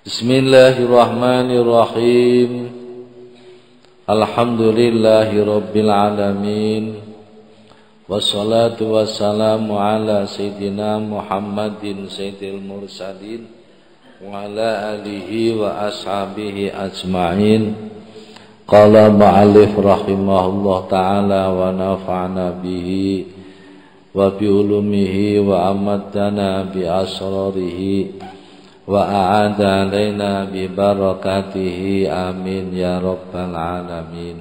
Bismillahirrahmanirrahim. Alhamdulillahi rabbil alamin. Wassalatu wassalamu ala sayyidina Muhammadin sayyidil mursalin wa ala alihi wa ashabihi ajma'in. Qala ma'alif rahimahullah ta'ala wa nafa'na bihi wa bi ulumihi wa amadana bi asrarihi wa a'ada alaina bi barakatihi amin ya rabbal alamin.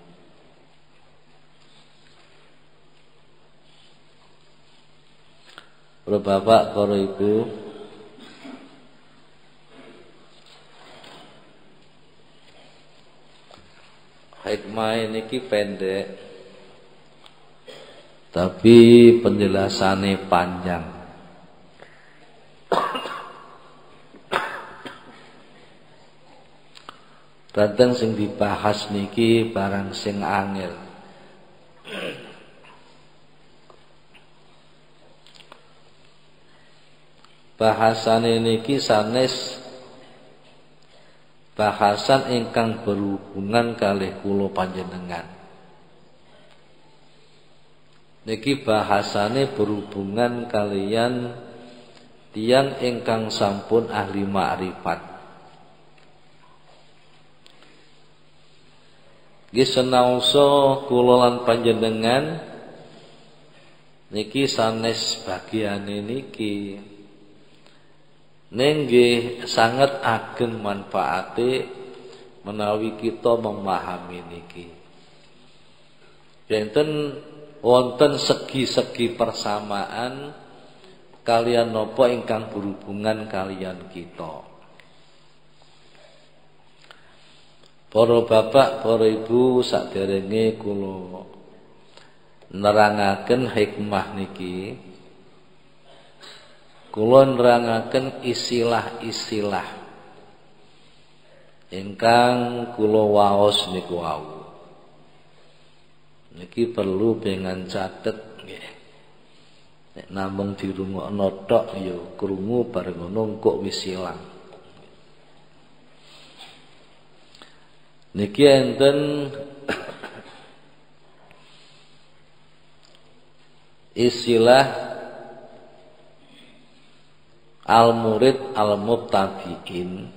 Para bapak, para ibu, hikmah ini pendek tapi penjelasannya panjang. Kadang sing dibahas niki barang sing angel. Bahasane niki sanes bahasan ingkang berhubungan kalih kula panjenengan. Niki bahasane berhubungan kalian tiyang ingkang sampun ahli makrifat. Nggih senaosa kula lan panjenengan niki sanes bagiane niki nggih sangat ageng manfaate menawi kita memahami niki. Enten wonten segi-segi persamaan kalian napa ingkang berhubungan kalian kita. Para bapak, para ibu, saderenge kula nerangaken hikmah niki, kula nerangaken istilah-istilah ingkang kula waos niku wau. Niki perlu pengen catet nggih. Nek namung dirungokno tok ya krungu bareng ngono kok wis ilang. Niki enten istilah al-murid al-mubtadiin.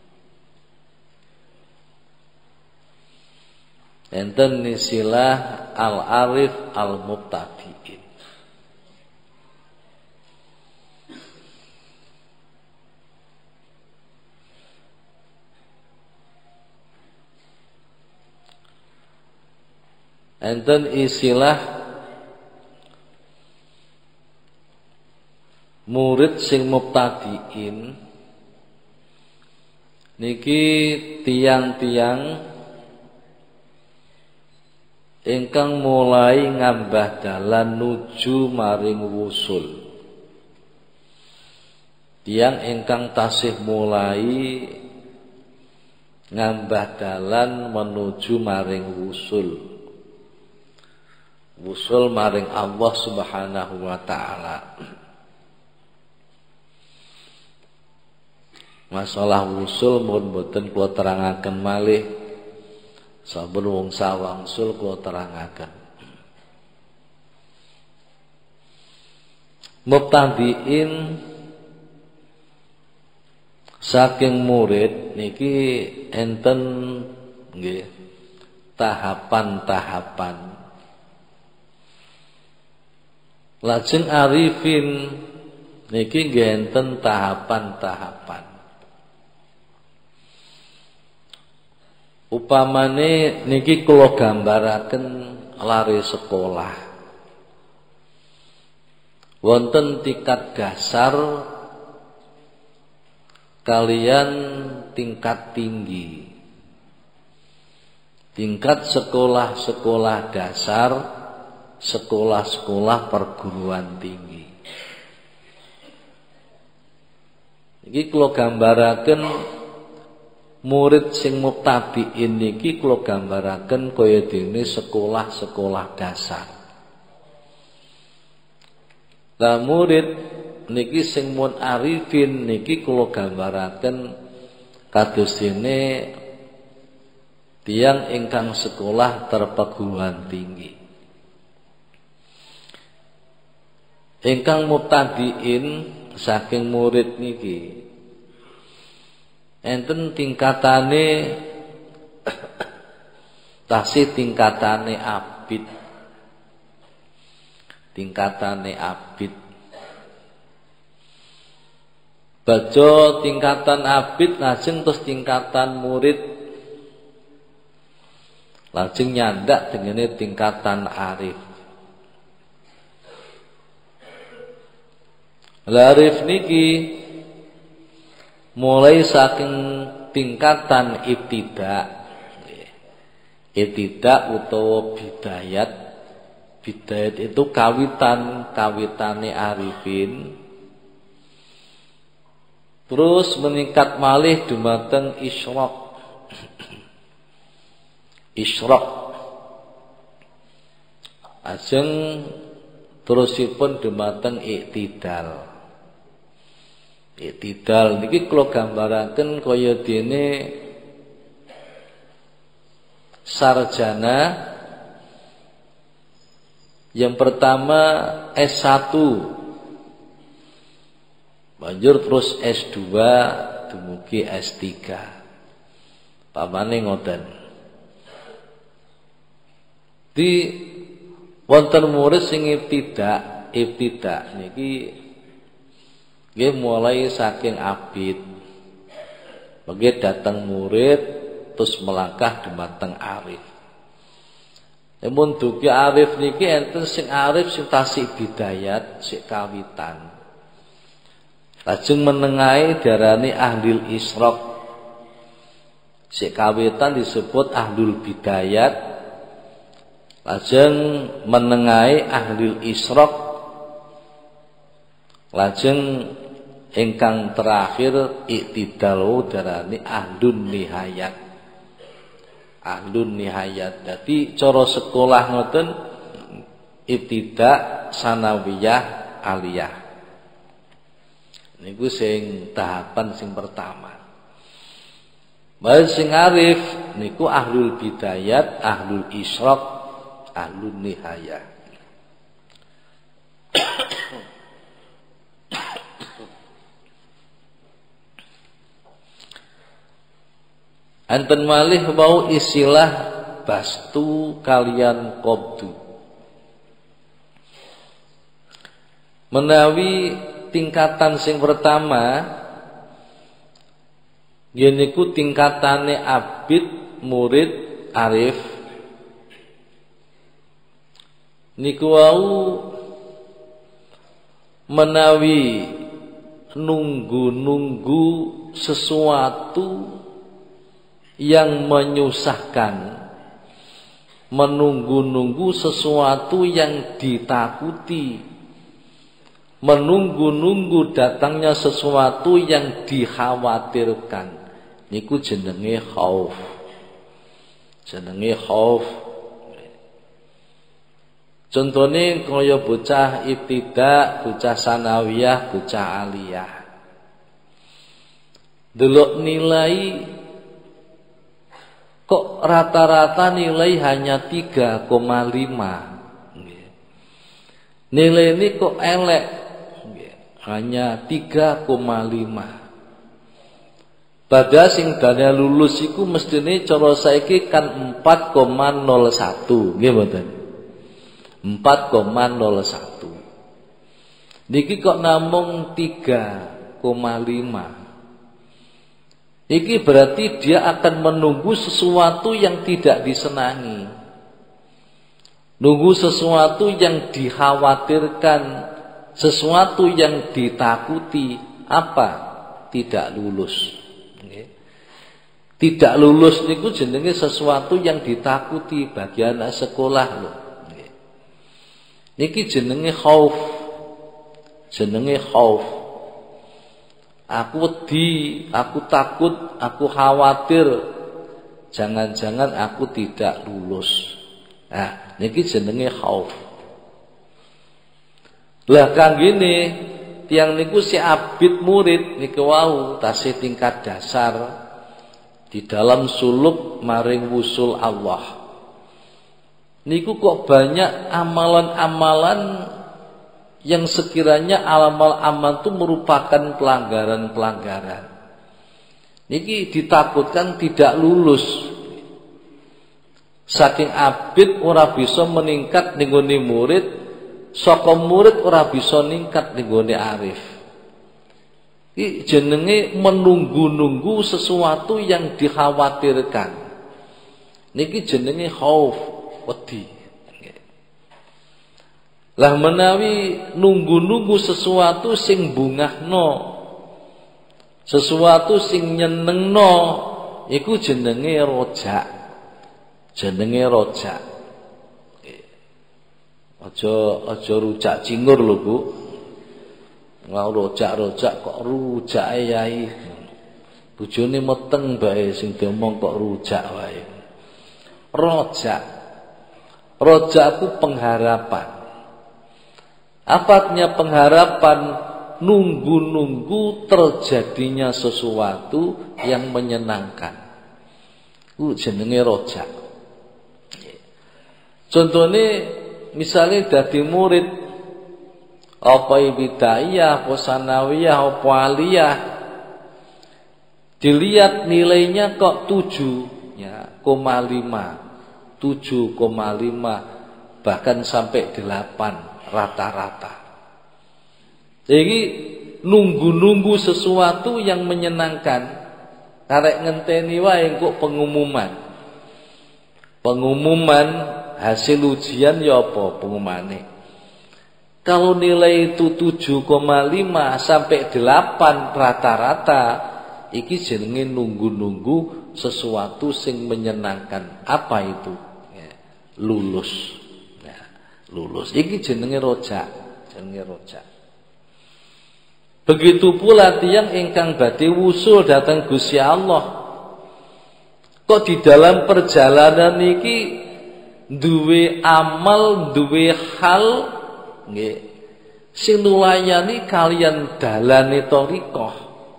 Enten istilah al-arif al-mubtadiin. Enten istilah murid sing mubtadiin niki tiang-tiang ingkang mulai ngambah dalan nuju maring wusul. Tiang ingkang tasih mulai ngambah dalan menuju maring wusul. Wusul maring Allah Subhanahu wa ta'ala. Masalah wusul mohon boten kula terangaken malih. Saben wong sawangsul kula terangaken. Mubtadiin saking murid niki enten nggih tahapan-tahapan. Lajeng arifin niki nggih enten tahapan-tahapan. Upamane niki kula gambaraken lare sekolah. Wonten tingkat dasar kalian tingkat tinggi. Tingkat sekolah-sekolah dasar, sekolah-sekolah perguruan tinggi. Iki kula gambaraken murid sing mubtadiin niki kula gambaraken kaya dene sekolah-sekolah dasar. Lah murid niki sing mun arifin niki kula gambaraken kados dene tiyang ingkang sekolah perguruan tinggi. Ingkang mubtadiin saking murid niki enten tingkatane tasih tingkatane abid. Tingkatane abid. Baca tingkatan abid lajeng terus tingkatan murid. Lajeng nyandak dengene tingkatan arif. Arif niki mulai saking tingkatan ibtida. Ibtida utawa bidayat. Bidayat itu kawitane arifin. Terus meningkat malih dumateng isyraq. Isyraq. Ajeng terusipun dumateng iktidal. Iktidal niki kula gambaraken kaya dene sarjana yang pertama S1, banjur terus S2, dumugi S3. Pamane ngoten. Di wonten murid sing ibtida niki nggih mulai saking abid. Bagi datang murid terus melangkah dumateng arif. Namun dugi arif niki enten sing arif sing tasih bidayat, sing kawitan. Lajeng menengahi diarani ahlul isyraq. Sik kawitan disebut ahlul bidayat. Lajeng menengahi ahlul isyraq. Lajeng ingkang terakhir iktidal diarani ahlun nihayat. Ahlun nihayat. Dadi cara sekolah ngoten ibtida, sanawiyah, aliyah. Niku sing tahapan sing pertama. Bae sing arif niku ahlul bidayat, ahlul isyraq, ahlun nihayah. Anten malih wau istilah bastu kalian qabdu. Menawi tingkatan sing pertama yeniku tingkatane abid, murid, arif. Niku wau menawi nunggu-nunggu sesuatu yang menyusahkan, menunggu-nunggu sesuatu yang ditakuti, menunggu-nunggu datangnya sesuatu yang dikhawatirkan, niku jenenge khauf. Jenenge khauf. Contone kaya bocah ibtida, bocah sanawiyah, bocah aliyah. Delok nilai kok rata-rata nilai hanya 3,5. Nilai ini kok elek, hanya 3,5. Padahal sing dane lulus iku mestine cara saiki kan 4,01, nggih mboten? 4,01. Niki kok namung 3,5. Iki berarti dia akan menunggu sesuatu yang tidak disenangi. Nunggu sesuatu yang dikhawatirkan, sesuatu yang ditakuti. Apa? Tidak lulus. Tidak lulus niku jenenge sesuatu yang ditakuti bagi anak sekolah lho. Niki jenenge khauf. Jenenge khauf. Aku wedi, aku takut, aku khawatir. Jangan-jangan aku tidak lulus. Nah, niki jenenge khauf. Lah kanggene tiyang niku si abid murid niku wau tasih tingkat dasar. di dalam suluk maring wusul Allah. Niku kok banyak amalan-amalan yang sekiranya amal-amal itu merupakan pelanggaran-pelanggaran. Niki ditakutkan tidak lulus. Saking abid ora bisa meningkat ning gone murid, saka murid ora bisa ningkat ning gone arif. Iki jenenge menunggu-nunggu sesuatu yang dikhawatirkan. Niki jenenge khauf, wedi. Lah menawi nunggu-nunggu sesuatu sing bungahno, sesuatu sing nyenengno, iku jenenge rojak. Jenenge rojak. Aja rujak cingur lho, Bu. Mau rojak-rojak kok rujake yai. Bojone meteng bae sing diomong kok rujak wae. Rojak. Rojak ku pengharapan. Apa artinya pengharapan? Nunggu-nunggu terjadinya sesuatu yang menyenangkan. Jenenge rojak. Contohnya misalnya dadi murid apa ibtidaiyah, apa sanawiyah, apa aliyah, dilihat nilainya kok 7,5, 7,5 bahkan sampai 8 rata-rata. Jadi nunggu-nunggu sesuatu yang menyenangkan. Karek ngenteni wae kok pengumuman. Pengumuman hasil ujian ya apa pengumumane. Kalau nilai itu 7,5 sampai 8 rata-rata, iki jenenge nunggu-nunggu sesuatu sing menyenangkan. Apa itu? Ya, lulus. Ya, lulus. Iki jenenge rojak. Jenenge rojak. Begitu pula tiyang ingkang badhe wusul dhateng Gusti Allah. Kok di dalam perjalanan iki duwe amal, duwe hal nggih sing nulayani kalian dalane thariqah.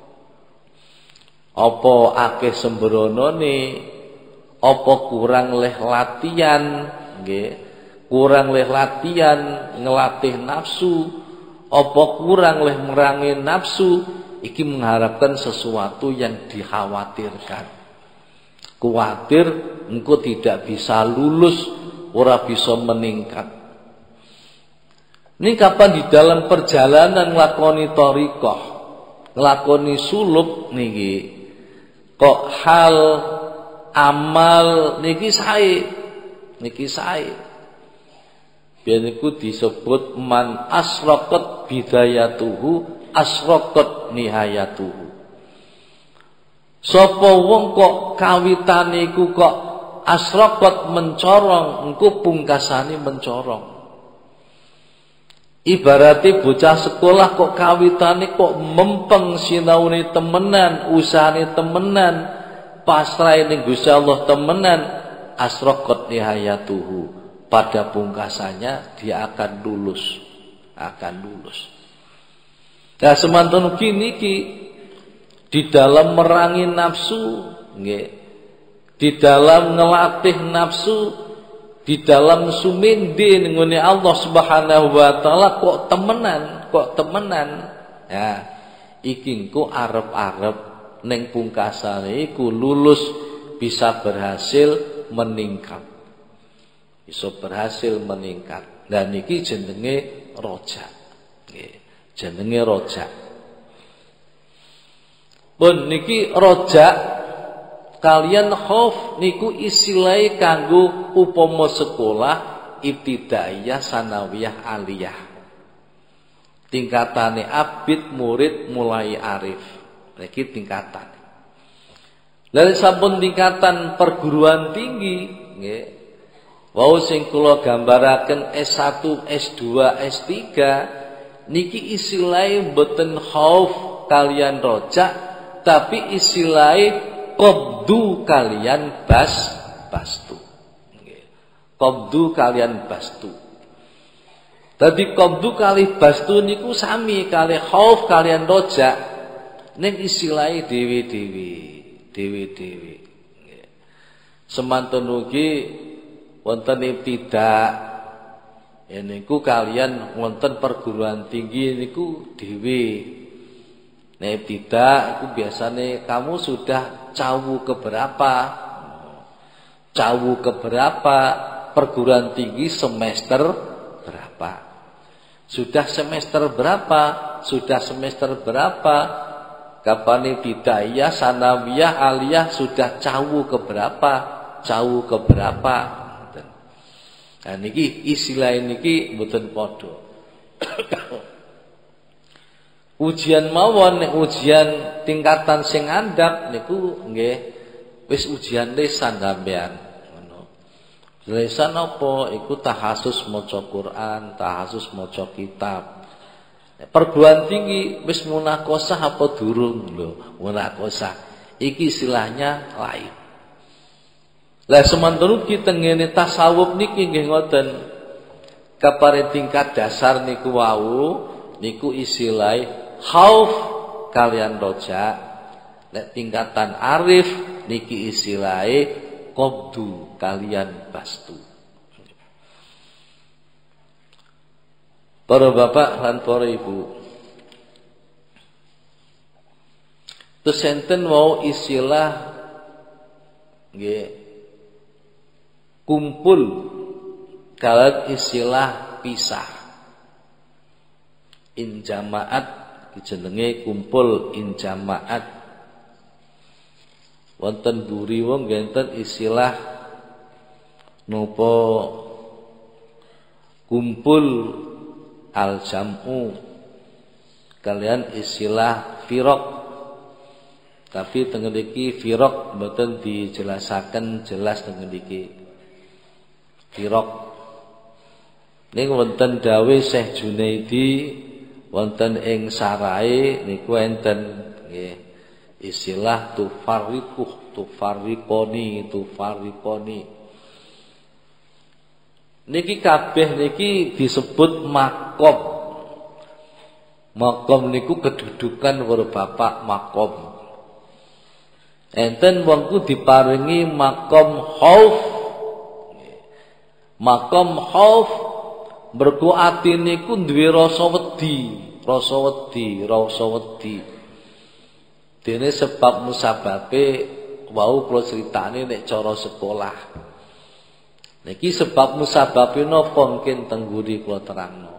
Apa akeh sembronone, apa kurang leh latihan, nggih. Kurang leh latihan ngelatih nafsu, apa kurang leh merangi nafsu, iki mengharapkan sesuatu yang dikhawatirkan. Kuatir engkau tidak bisa lulus, ora bisa meningkat. Ini kapan di dalam perjalanan nglakoni thariqah, nglakoni suluk niki, kok hal amal niki sae, niki sae. Biar niku disebut man asraqat bidayatuhu asraqat nihayatuhu. Sapa wong kok kawitane iku kok asraqat mencorong, engko pungkasane mencorong. Ibarate bocah sekolah kok kawitane kok mempeng sinaune temenan, usahane temenan, pasrahe ning Gusti Allah temenan, asraqat nihayatuhu. Pada pungkasannya dia akan lulus, akan lulus. Nah semanten kini di dalam merangi nafsu, nggih, di dalam ngelatih nafsu, di dalam sumindi nggone Allah Subhanahu wa taala kok temenan, ya, iki engko arep-arep ning pungkasane iku lulus bisa berhasil meningkat. Bisa berhasil meningkat. Dan niki jenenge rojak. Nggih, jenenge rojak. Pun niki rojak kalian khauf niku istilahe kanggo upama sekolah ibtidaiyah, sanawiyah, aliyah. Tingkatane abid, murid, mulai arif. Niki tingkatan. Lalu sampun tingkatan perguruan tinggi, nggih. Wau sing kula gambaraken S1, S2, S3 niki istilahe mboten khauf kalian rojak, tapi istilahe qabdu kalian bastu. Nggih. Qabdu kalian bastu. Dadi qabdu kalih bastu niku sami kalih khauf kalian rojak ning istilahe dhewe-dhewe. dhewe-dhewe. Semanten ugi wonten ibtidak niku kalian wonten perguruan tinggi niku dhewe. Nek ibtidak iku biasane kamu sudah cawu keberapa? Cawu keberapa? Perguruan tinggi semester berapa? Sudah semester berapa? Sudah semester berapa? Kapan ibtidaiyah, sanawiyah, aliyah sudah cawu keberapa? Cawu keberapa? Nah niki istilah niki mboten padha. Ujian mawon nek ujian tingkatan sing andhap niku nggih wis ujian lisan sampean ngono. Lisan apa? Iku tahasus maca Quran, tahasus maca kitab. Perguruan tinggi wis munakosah apa durung lho? Munakosah. Iki istilahnya lain. Lah semanten ugi tengene tasawuf niki nggih ngoten. Kapare tingkat dasar niku wau niku istilah khauf kalian roja. Nek tingkatan arif niki istilah qabdu kalian bastu. Para bapak lan para ibu. Terus enten wau istilah nggih kumpul kalau istilah pisah. In jamaat jenenge kumpul in jamaat. Wonten buri wong enten istilah napa kumpul al jam'u kalian istilah firaq. Tapi teng mriki firaq mboten dijelasaken jelas teng mriki. Firaq ning wonten dawuh Syekh Junaidi wonten ing sarai niku enten nggih istilah tufarriqoni niki kabeh niki disebut makom. Makom niku kedudukan para bapak makom. Enten wongku diparingi makom khauf. Makom khauf mergo ati niku duwe rasa wedi. Dene sebab musababe wau kula critani nek cara sekolah. Niki sebab musababe napa mungkin teng ngguri kula terangno.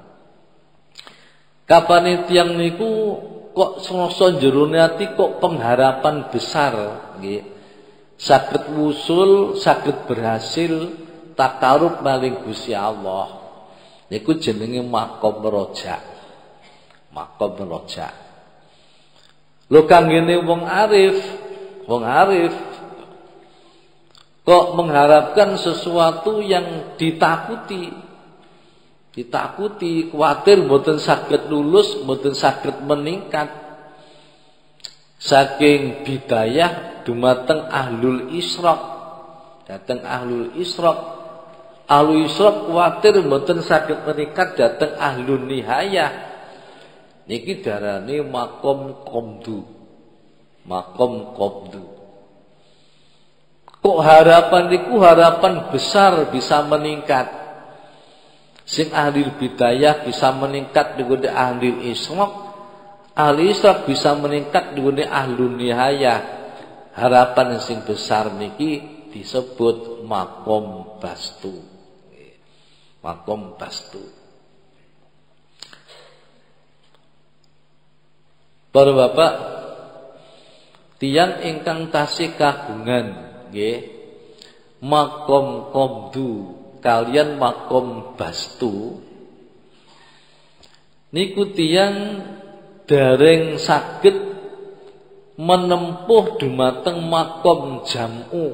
Kapane tiyang niku kok rasa jerone ati kok pengharapan besar nggih. Saged wusul, saged berhasil takarub maring Gusti Allah. Niku jenenge makom rojak. Makom rojak. Lho kanggene wong arif kok mengharapkan sesuatu yang ditakuti, kuwatir mboten saged lulus, mboten saged meningkat. Saking bidayah dumateng ahlul isyraq. Dateng ahlul isyraq. Ahlul isyraq kuwatir mboten saged meningkat dateng ahlun nihayah. Niki darane makom qabdu. Makom qabdu. Kok harapan niku harapan besar bisa meningkat. Sing ahli bidayah bisa meningkat dengan ahli isyraq. Ahli isyraq bisa meningkat dengan ahlun nihayah. Harapan sing besar niki disebut makom bastu. Makom bastu. Para bapak, tiyang ingkang tasih kagungan nggih makom qabdu kalian makom bastu niku tiyang dereng saged menempuh dumateng makom jam'u.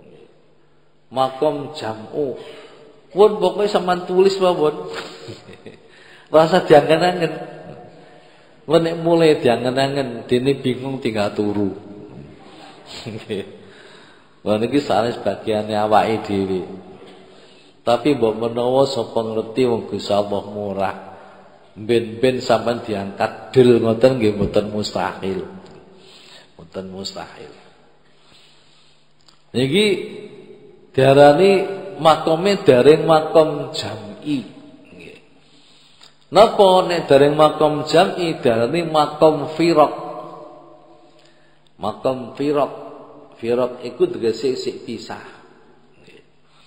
Makom jam'u. Pun pokoknya sampean tulis mawon. Rasa diangen-angen. Nek mulai diangen-angen dene bingung tinggal turu. Wah niki sanes bagiane awake dhewe. Tapi mbok menawa sapa ngerti wong Gusti Allah murah. Ben-ben sampean diangkat del ngoten nggih mboten mustahil. Mboten mustahil. Niki diarani makome dereng makom jam'i. Nggih. Napa nek dereng makom jam'i diarani makom firaq. Makom firaq. Firaq iku tegese sik pisah. Nggih.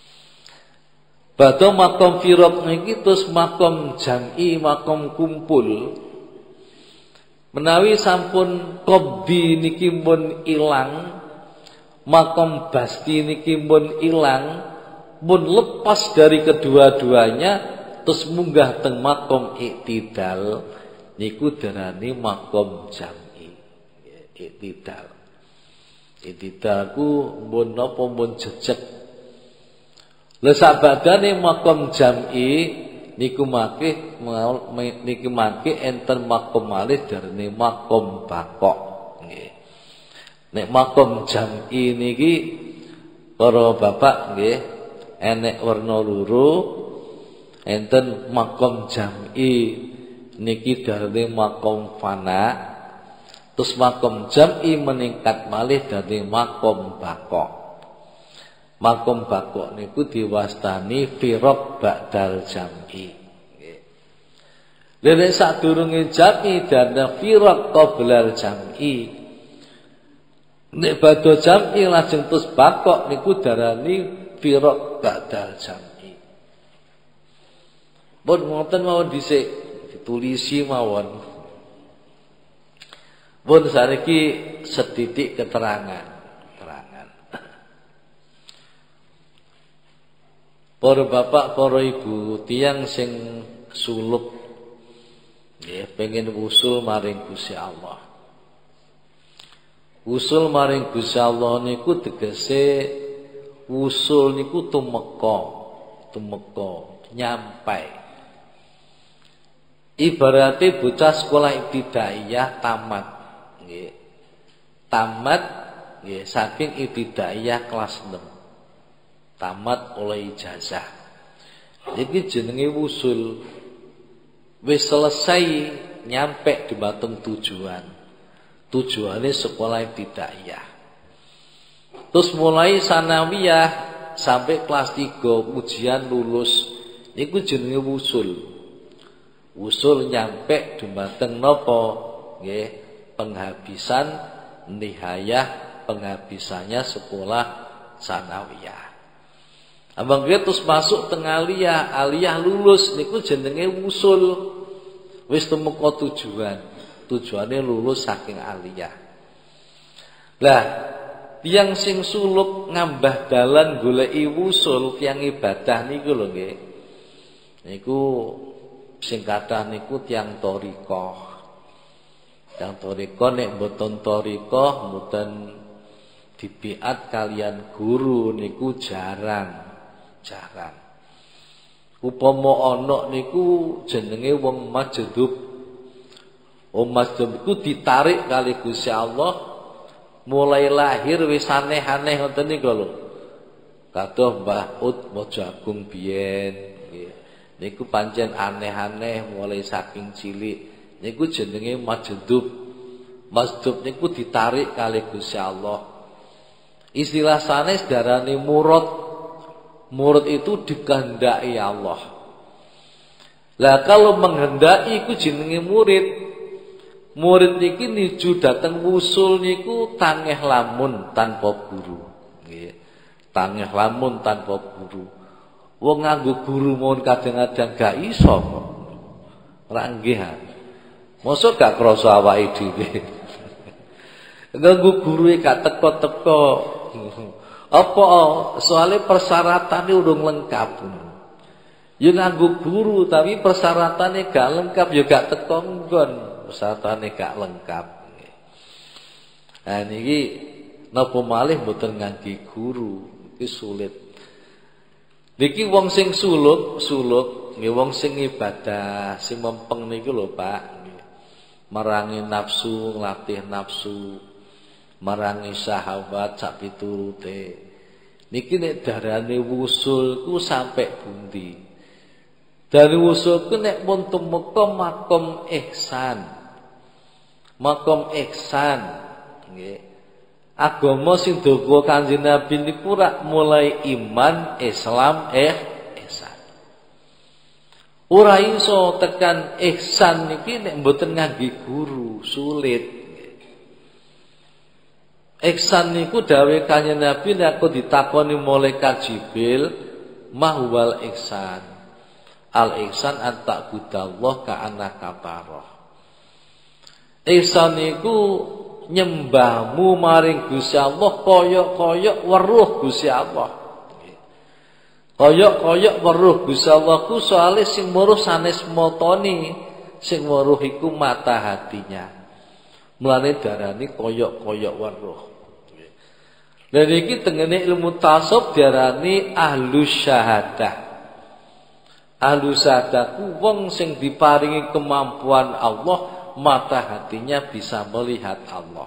Badhe makom firaq niki terus makom jam'i, makom kumpul. Menawi sampun qabdi niki pun ilang, makom basti niki pun ilang, pun lepas dari kedua-duanya, terus munggah teng makom iktidal, niku darani makom jam'i. Iktidal. Iktidal ku pun napa pun jejeg. Lah sabadane makom jam'i niku mangke enten makom malih darane makom bakok nggih. Nek makom jam'i niki para bapak nggih enek werna loro, enten makom jam'i niki darane makom fana, terus makom jam'i meningkat malih darane makom bakok. Makom bakok niku diwastani firaq ba'dal jam'i. Lha sadurunge jam'i dan firaq qoblal jam'i. Nek badhe jam'i lajeng terus bakok niku darani firaq ba'dal jam'i. Pun ngoten mawon dhisik ditulisi mawon. Pun saniki setitik keterangan. Para bapak, para ibu, tiyang sing suluk nggih pengen usul maring Gusti Allah. Usul maring Gusti Allah niku tegese usul niku tumeka, nyampai. Ibarate bocah sekolah ibtidaiyah tamat nggih. Tamat nggih saking ibtidaiyah kelas 6. Tamat oleh ijazah. Iki jenenge wusul. Wis selesai nyampe di batang tujuan. Tujuane sekolah ibtidaiyah. Terus mulai sanawiyah sampai kelas 3 ujian lulus. Iku jenenge wusul. Wusul nyampe di batang napa? Nggih, penghabisan nihayah penghabisannya sekolah sanawiyah. Abang terus masuk teng aliyah, aliyah lulus niku jenenge wusul. Wis tumeka tujuan. Tujuane lulus saking aliyah. Lah, tiyang sing suluk ngambah dalan goleki wusul tiyang ibadah niku lho nggih. Niku sing kathah niku tiyang thariqah. Tiyang thariqah nek mboten thariqah mboten dibiat kalian guru niku jarang. Upama ana niku jenenge wong majdub. Wong majdub iku ditarik kali Gusti Allah mulai lahir wis aneh-aneh ngoten niku lho. Kados Mbah Ut Mojagung biyen nggih. Niku pancen aneh-aneh mulai saking cilik. Niku jenenge majdub. Majdub niku ditarik kali Gusti Allah. Istilah sanes darane murad. Murad itu dikehendaki Allah. Lah kalau menghendaki iku jenenge murid. Murid niki nuju dateng wusul niku tangeh lamun tanpa guru. Nggih. Tangeh lamun tanpa guru. Wong nganggo guru mawon kadang-kadang gak iso kok. Ora nggih. Mosok gak krasa awake dhewe. Nganggo guru gak teko-teko. Apa soalnya persyaratannya udah lengkap. Ya nganggo guru tapi persyaratannya gak lengkap ya gak teko nggon. Persyaratannya gak lengkap. Nah niki napa malih mboten ngangge guru, iki sulit. Niki wong sing suluk, nggih wong sing ibadah, sing mempeng niku lho Pak. Merangi nafsu, nglatih nafsu. Marangi sahabat sak piturute. Niki nek darane wusul ku sampai pundi? Dari wusul ku nek pun tumeka makom ihsan. Makom ihsan nggih. agama sing dawa Kanjeng Nabi niku rak mulai iman, Islam, ihsan. Ora iso tekan ihsan niki nek mboten ngangge guru, sulit. Ihsan niku dawuh Kanjeng Nabi nek aku ditakoni malaikat Jibril, mahwal ihsan. Al ihsan an ta'budallah ka'annaka tarah. Ihsan niku nyembahmu maring Gusti Allah kaya-kaya weruh Gusti Allah. Kaya-kaya weruh Gusti Allah ku soalé sing weruh sanes matane, sing weruh iku mata hatinya. Mulane darani kaya-kaya weruh. Lha iki tengene ilmu tasawuf diarani ahlus syahadah. Ahlus syahadah ku wong sing diparingi kemampuan Allah, mata hatinya bisa melihat Allah.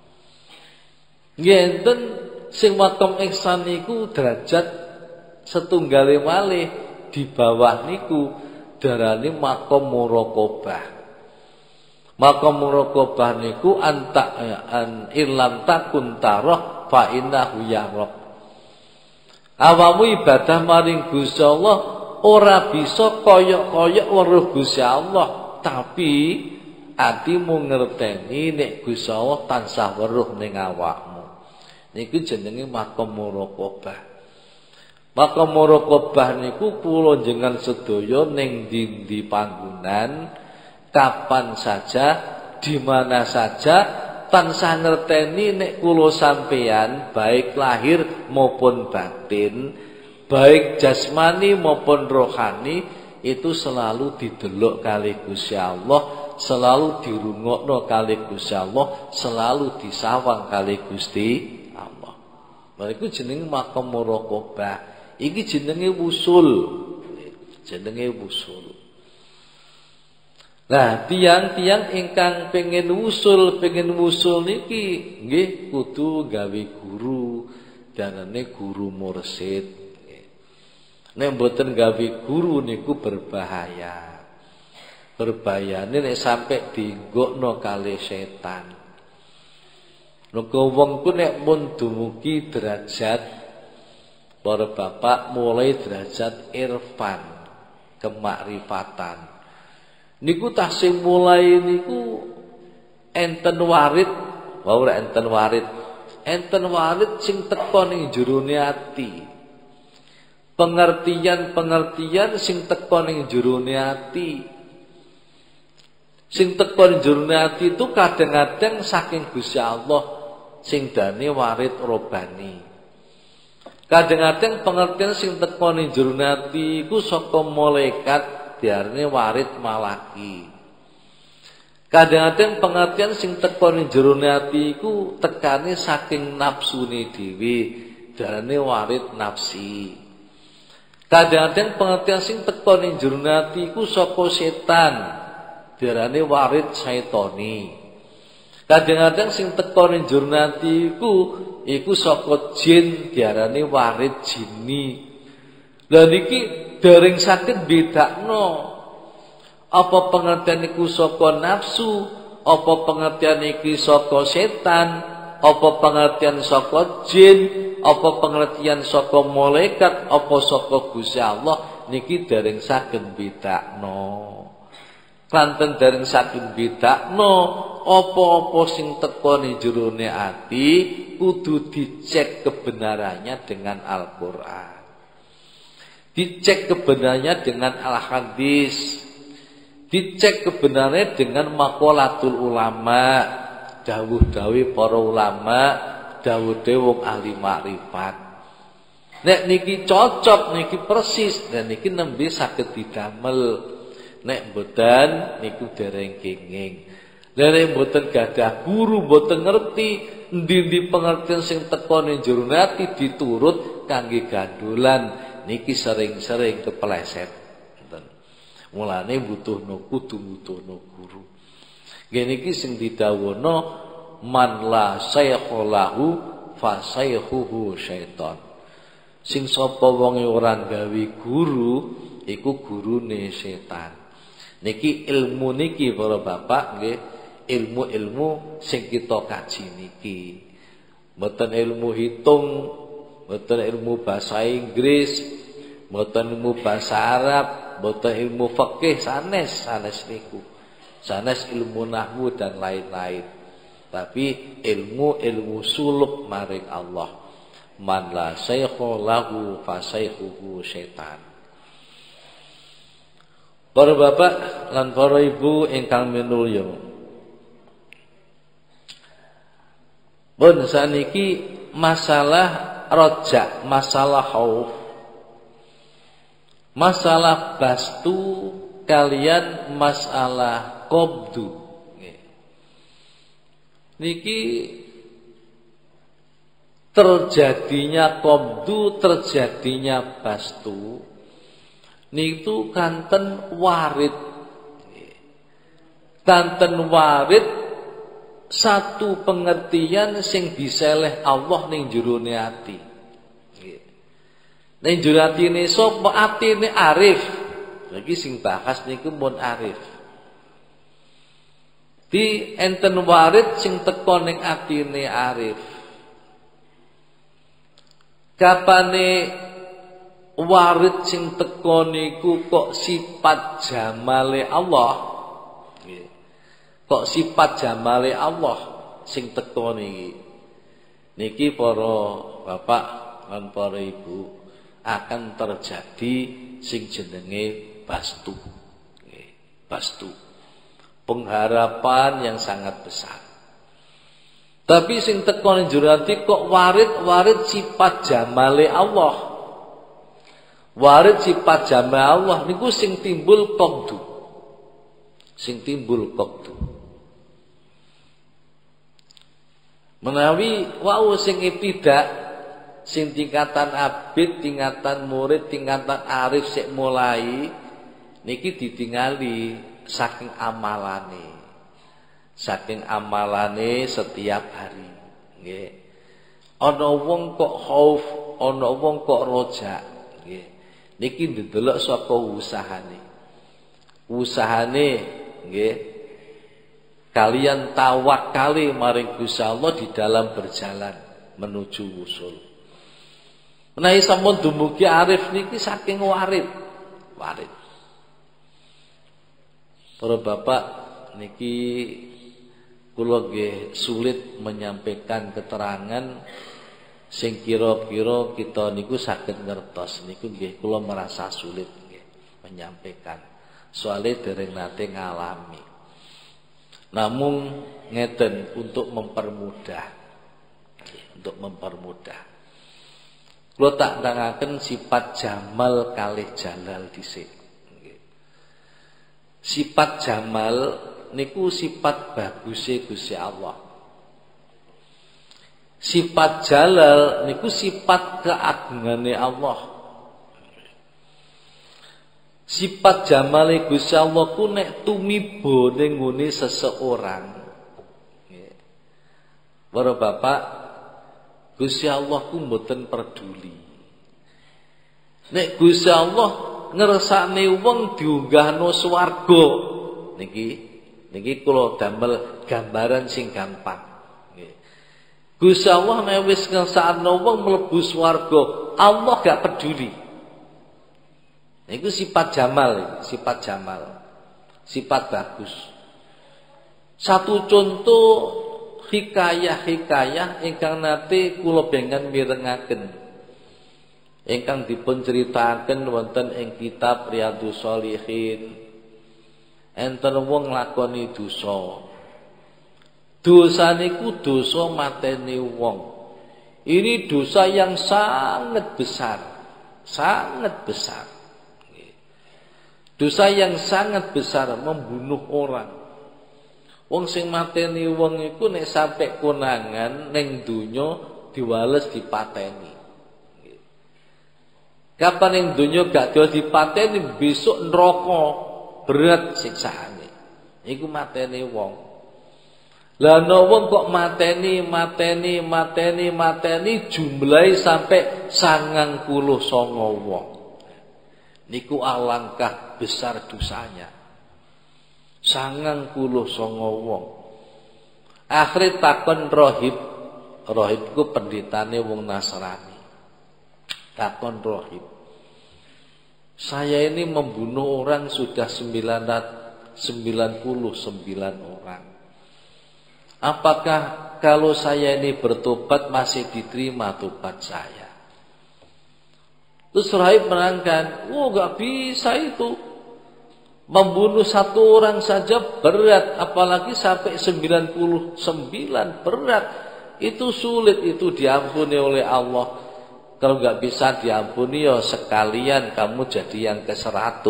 Ngenten sing makom ihsan niku derajat setunggale malih di bawah niku darani makom muraqabah. Makom muraqabah niku an ilam takun tarah fa innahu yarab. Awamu ibadah maring Gusti Allah ora bisa kaya-kaya weruh Gusti Allah, tapi atimu ngerteni nek Gusti Allah tansah weruh ning awakmu. Niku jenenge makom muraqabah. Makom muraqabah niku kula jenengan sedaya ning ndi panggonan, kapan saja, di mana saja tansah ngerteni nek kula sampeyan baik lahir maupun batin, baik jasmani maupun rohani itu selalu didelok kali Gusti Allah, selalu dirungokno kali Gusti Allah, selalu disawang kali Gusti Allah. Mereka jenenge makom muraqabah. Iki jenenge wusul. Jenenge wusul. Nah, tiang-tiang ingkang pengen wusul niki nggih kudu gawe guru, danane guru mursid. Nek mboten gawe guru niku berbahaya. Berbahayane nek sampai dienggokno kali setan. Nek wong ku nek mun dumugi derajat para bapak mulai derajat irfan, kemakrifatan. Niku tasih mulai niku enten warid, ora enten warid. Enten warid sing teka ning jerone ati. Pengertian sing teka ning jerone ati. Sing teka ning jerone ati itu kadang-kadang saking Gusti Allah sing dane warid robani. Kadang-kadang pengertian sing teka ning jerone ati iku saka malaikat diarani warid malaki. Kadang-kadang pengertian sing teka ning jerone ati iku tekane saking nafsune dhewe diarani warid nafsi. Kadang-kadang pengertian sing teka ning jerone ati iku saka setan diarani warid syaitani. Kadang-kadang sing teka ning jerone ati iku saka jin diarani warid jinni. Lah niki dereng saged bedakno apa pengertian iku saka nafsu, apa pengertian iki saka setan, apa pengertian saka jin, apa pengertian saka malaikat, apa saka Gusti Allah, niki dereng saged bedakno. Kanten dereng saged bedakno apa-apa sing teka ning jerone ati kudu dicek kebenarannya dengan Al-Qur'an. Dicek kebenarannya dengan Al-Hadis. Dicek kebenarannya dengan maqalatul ulama, dawuh-dawuh para ulama, dawuh-dawuh wong ahli makrifat. Nek niki cocok, niki persis, dan niki nembe saged didamel. Nek mboten niku dereng kenging. Nek mboten gadah guru, mboten ngerti endi-endi pengertian sing teka ning jero ati diturut kangge gandolan, niki sering-sering kepleset. Mulane kudu butuhno guru. Ngene iki sing didhawuhna man la saykhalahu fa saykhuhu syaitan. Sing sapa wong ora gawe guru iku gurune setan. Niki ilmu niki para bapak nggih, ilmu-ilmu sing kita kaji niki. mboten ilmu hitung, mboten ilmu bahasa Inggris, mboten ilmu bahasa Arab, mboten ilmu fikih, sanes niku. Sanes ilmu nahwu dan lain-lain. Tapi ilmu suluk maring Allah. Man la syaikha lahu fa syaikhuhu syaitan. Para bapak lan para ibu ingkang minulya. Pun saniki masalah rojak, masalah khauf, masalah bastu kalian masalah qabdu. Niki terjadinya qabdu, terjadinya bastu niku kanten warid. Kanten warid satu pengertian sing diseleh Allah ning jerone ati. Ning jero atine sapa? Atine arif. Lagi sing bahas niku mun arif. Di enten warid sing teka ning atine arif. Kapane warid sing teka niku kok sifat jamale Allah. Kok sifat jamale Allah sing teka niki. Niki para bapak lan para ibu akan terjadi sing jenenge bastu. Bastu. Pengharapan yang sangat besar. Tapi sing teko ning jero ati kok warid sifat jamale Allah. Warid sifat jamale Allah niku sing timbul qabdu. Sing timbul qabdu. Menawi wau sing ibtidak, sing tingkatan abid, tingkatan murid, tingkatan arif sik mulai niki ditingali saking amalane. Saking amalane setiap hari. Nggih. Ana wong kok khauf, ana wong kok roja. Nggih. Niki ndelok saka usahane. Usahane nggih. Kalian tawakali maring Gusti Allah di dalam berjalan menuju wusul. Menawi sampun dumugi arif niki saking warid. Warid. Para bapak niki kula nggih sulit menyampaikan keterangan sing kira-kira kita niku saged ngertos. Niku nggih kula merasa sulit nggih menyampaikan. Soale dereng nate ngalami. Namun ngeten untuk mempermudah. Untuk mempermudah. Kula tak nerangaken sifat jamal kalih jalal dhisik. Sifat jamal niku sifat baguse Gusti Allah. Sifat jalal niku sifat keagungane Allah. Sifat jamale Gusti Allah ku nek tumiba ning ngene seseorang. Para bapak, Gusti Allah ku mboten peduli. Nek Gusti Allah ngersakne wong diunggahno swarga niki kula damel gambaran sing gampang nggih. Gusti Allah nek wis ngersakno wong mlebu swarga, Allah gak peduli. Niku sifat jamal, sifat jamal. Sifat bagus. Satu contoh hikayah-hikayah ingkang nate kula bengen mirengaken. Ingkang dipun critakaken wonten ing kitab Riyadhus Shalihin. Enten wong nglakoni dosa. Dosa niku dosa mateni wong. Ini dosa yang sangat besar. Sangat besar. Dosa yang sangat besar, membunuh orang. Wong sing mateni wong iku nek sampe konangan ning donya diwales dipateni. Kapan ning donya gak dipateni besok neraka berat siksaane. Iku mateni wong. Lah ana wong kok mateni jumlahe sampai 99 wong. Niku alangkah besar dosanya. 99 wong. Akhire takon rohib Rohib ku pendetane wong Nasrani. Takon rohib, saya ini membunuh orang sudah 999 orang. Apakah kalau saya ini bertobat masih diterima tobat saya? Terus rohib menerangkan, gak bisa itu. Membunuh satu orang saja berat, apalagi sampai 99 berat. Itu sulit, itu diampuni oleh Allah. Kalau nggak bisa diampuni ya sekalian kamu jadi yang ke-100.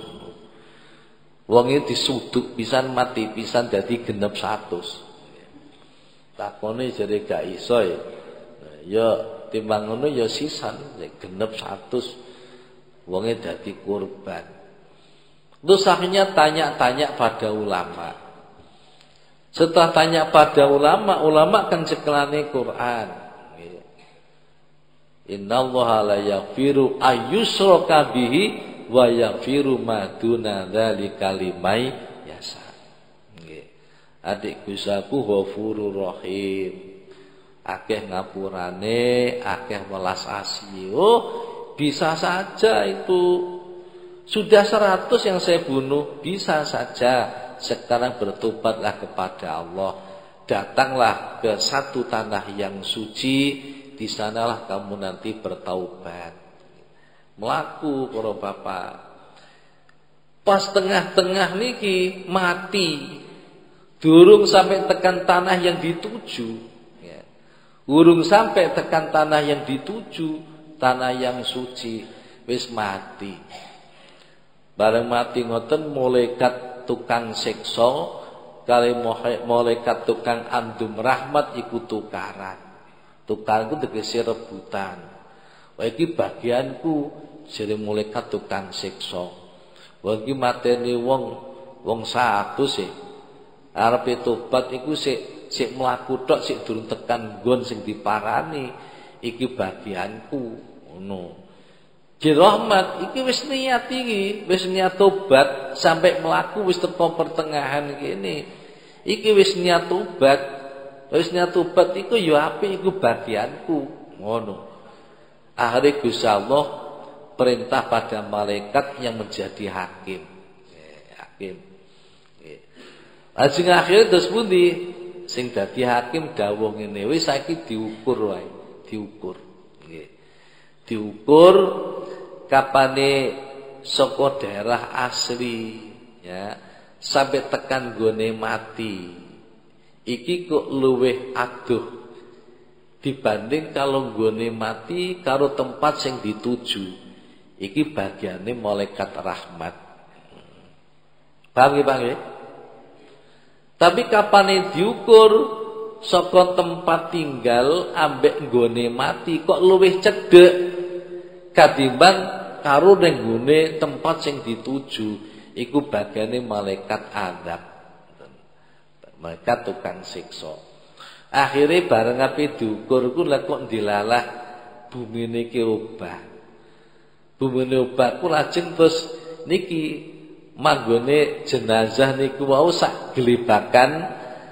Wong iki disuduk pisan mati pisan dadi genep 100. Takone jare gak iso ya. Ya timbang ngono ya sisan genep 100 wonge dadi korban. Terus akhirnya tanya-tanya pada ulama. Setelah tanya pada ulama, ulama kan cekelane Quran. Innallaha la yaghfiru ayyushraka bihi wa yaghfiru ma duna dzalika liman yasha. Nggih. Adik Gusaku Ghafurur Rahim. Akeh ngapurane, akeh welas asih. Oh, bisa saja itu. Sudah 100 yang saya bunuh, bisa saja. Sekarang bertobatlah kepada Allah. Datanglah ke satu tanah yang suci. Di sanalah kamu nanti bertaubat. Melaku para bapak. Pas tengah-tengah niki mati. Durung sampai tekan tanah yang dituju. Ya. Durung sampai tekan tanah yang dituju, tanah yang suci, wis mati. Bareng mati ngoten malaikat tukang siksa kali malaikat tukang andum rahmat iku tukaran. Tukang itu tegese rebutan. Wah iki bagianku jare malaikat tukang siksa. Wah iki mateni wong 100 sih. Arepe tobat iku sik mlaku tok sik durung tekan nggon sing diparani. Iki bagianku ngono. Dirahmat iki wis niat iki, wis niat tobat sampai mlaku wis teko pertengahan kene. Iki wis niat tobat. Wis niat tobat iku ya apik iku bagianku ngono. Akhire Gusti Allah perintah pada malaikat yang menjadi hakim. Hakim. Ajeng akhire terus pundi sing dadi hakim dawuh ngene, wis saiki diukur wae, diukur. Nggih. Diukur kapane saka daerah asli ya sampai tekan gone mati. Iki kok luweh aduh dibanding kalau nggone mati karo tempat sing dituju. Iki bagiane malaikat rahmat. Paham nggih? Tapi kapane diukur saka tempat tinggal ambek nggone mati kok luweh cedhek katimbang karo ning nggone tempat sing dituju. Iku bagiane malaikat adab. Malaikat tukang siksa. Akhirnya bareng api diukur ku lha kok dilalah bumine iki obah. Bumine obah ku lajeng terus niki manggone jenazah niku wau sak gelibakan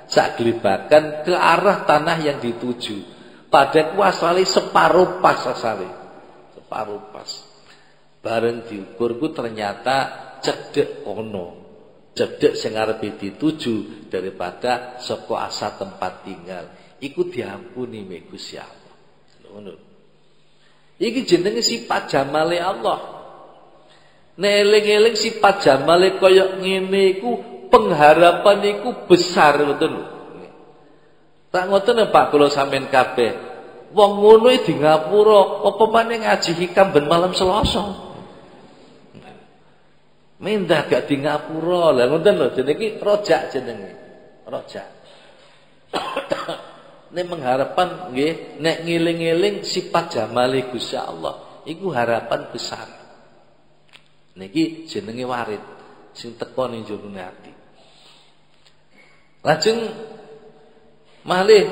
ke arah tanah yang dituju. Padahal ku asale separuh pas asale. Separuh pas. Bareng diukur ku ternyata cedhek kono. Cedek sing arepe dituju daripada saka asa tempat tinggal. Iku diampuni mek Gusti Allah. Ngono. Iki jenenge sifat jamale Allah. Nek eling-eling sifat jamale kaya ngene iku pengharapan iku besar ngoten lho. Tak ngoten Pak kula sampean kabeh. Wong ngono di Ngapura apa maneh ngaji hikam ben malam Selasa. Mindah gak di Ngapura. Lah ngoten lho jenenge rojak jenenge. Rojak. Nek mengharapan nggih, nek ngiling-eling sifat jamale Gusti Allah, iku harapan besar. Niki jenenge warid sing teko ning jero ati. Lajeng malih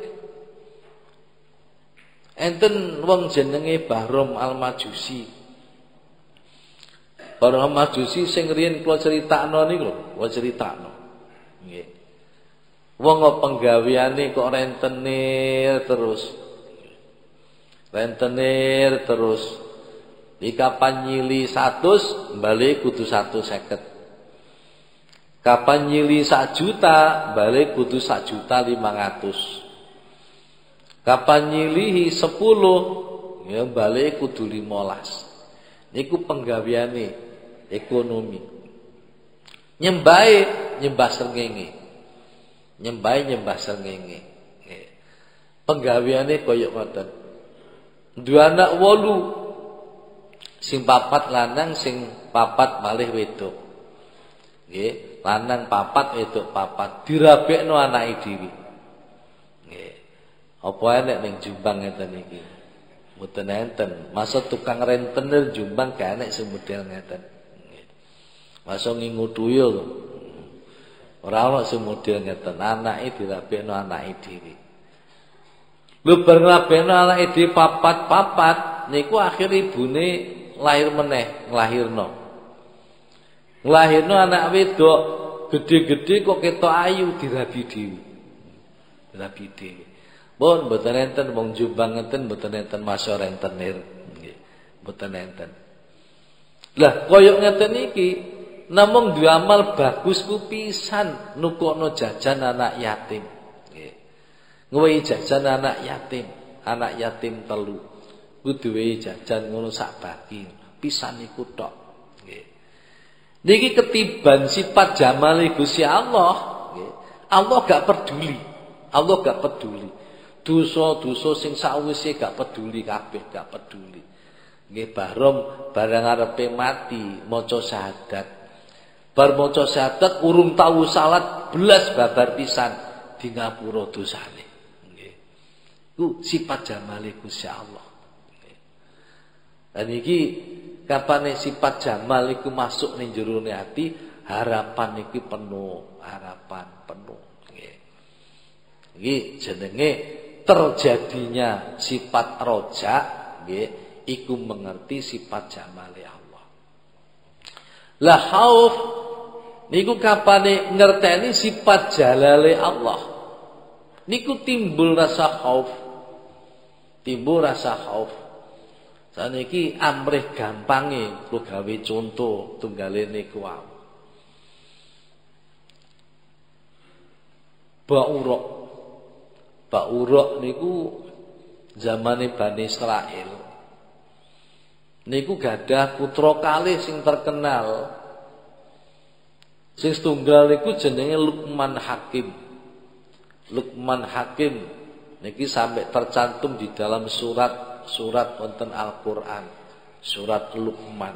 enten wong jenenge Bahrom Al-Majusi. Bahrom Al-Majusi sing riyen kula critakno niku lho, kula critakno. Nggih. Wong penggaweane kok rentenir terus. Rentenir terus. Di kapan nyili 100, balik kudu 150. Kapan nyili 1 juta, balik kudu 1.500.000. Kapan nyilihi 10, ya balik kudu 15. Niku penggaweane ekonomi. Nyembah srengenge. Nyembah srengenge. Penggaweane kaya ngoten. Dua anak 8. Sing 4 lanang, sing 4 malih wedok. Nggih, lanang 4, wedok 4. Dirabekno anake dhewe. Nggih. Apa enek ning Jombang ngeten iki? Mboten enten. Masa tukang rentenir Jombang gak enek sing model ngeten. Nggih. Masa ngingu tuyul. Ora ono sing model ngeten. Anake dirabekno anake dhewe. Lho bar ngrabekno anake dhewe 4 niku akhir ibune lahir meneh, nglahirno anak wedok gede-gede kok ketok ayu dirabi dhewe. Dirabi dhewe. Pun mboten enten wong Jombang ngenten, mboten enten masa rentenir. Nggih, mboten enten. Lah koyo ngeten iki namung duwe amal bagus ku pisan nukokno jajan anak yatim. Nggih. Ngwehi jajan anak yatim 3. Ku duwe jajan ngono sak baki pisan iku tok nggih. Niki ketiban sifat jamale Gusti Allah nggih. Allah gak peduli. Dosa-dosa sing sawise gak peduli kabeh, gak peduli. Nggih bareng arepe mati maca syahadat. Bar maca syahadat urung tau salat belas babar pisan di ngapura dosane. Nggih. Ku sifat jamale Gusti Allah. Dan iki kapane sifat jamal iku masuk ning jerone ati, harapan iki penuh, nggih. Iki jenenge terjadinya sifat roja, nggih, iku mengerti sifat jamale Allah. Lah khauf niku kapane ngerteni sifat jalale Allah. Niku timbul rasa khauf. Saniki amrih gampange kula gawe conto tunggale niku wae. Ba'urok niku zamane Bani Israil. Niku gadah putra kalih sing terkenal. Sing setunggal niku jenenge Luqman Hakim. Luqman Hakim niki sampai tercantum di dalam surat wonten Al-Qur'an, surat Luqman.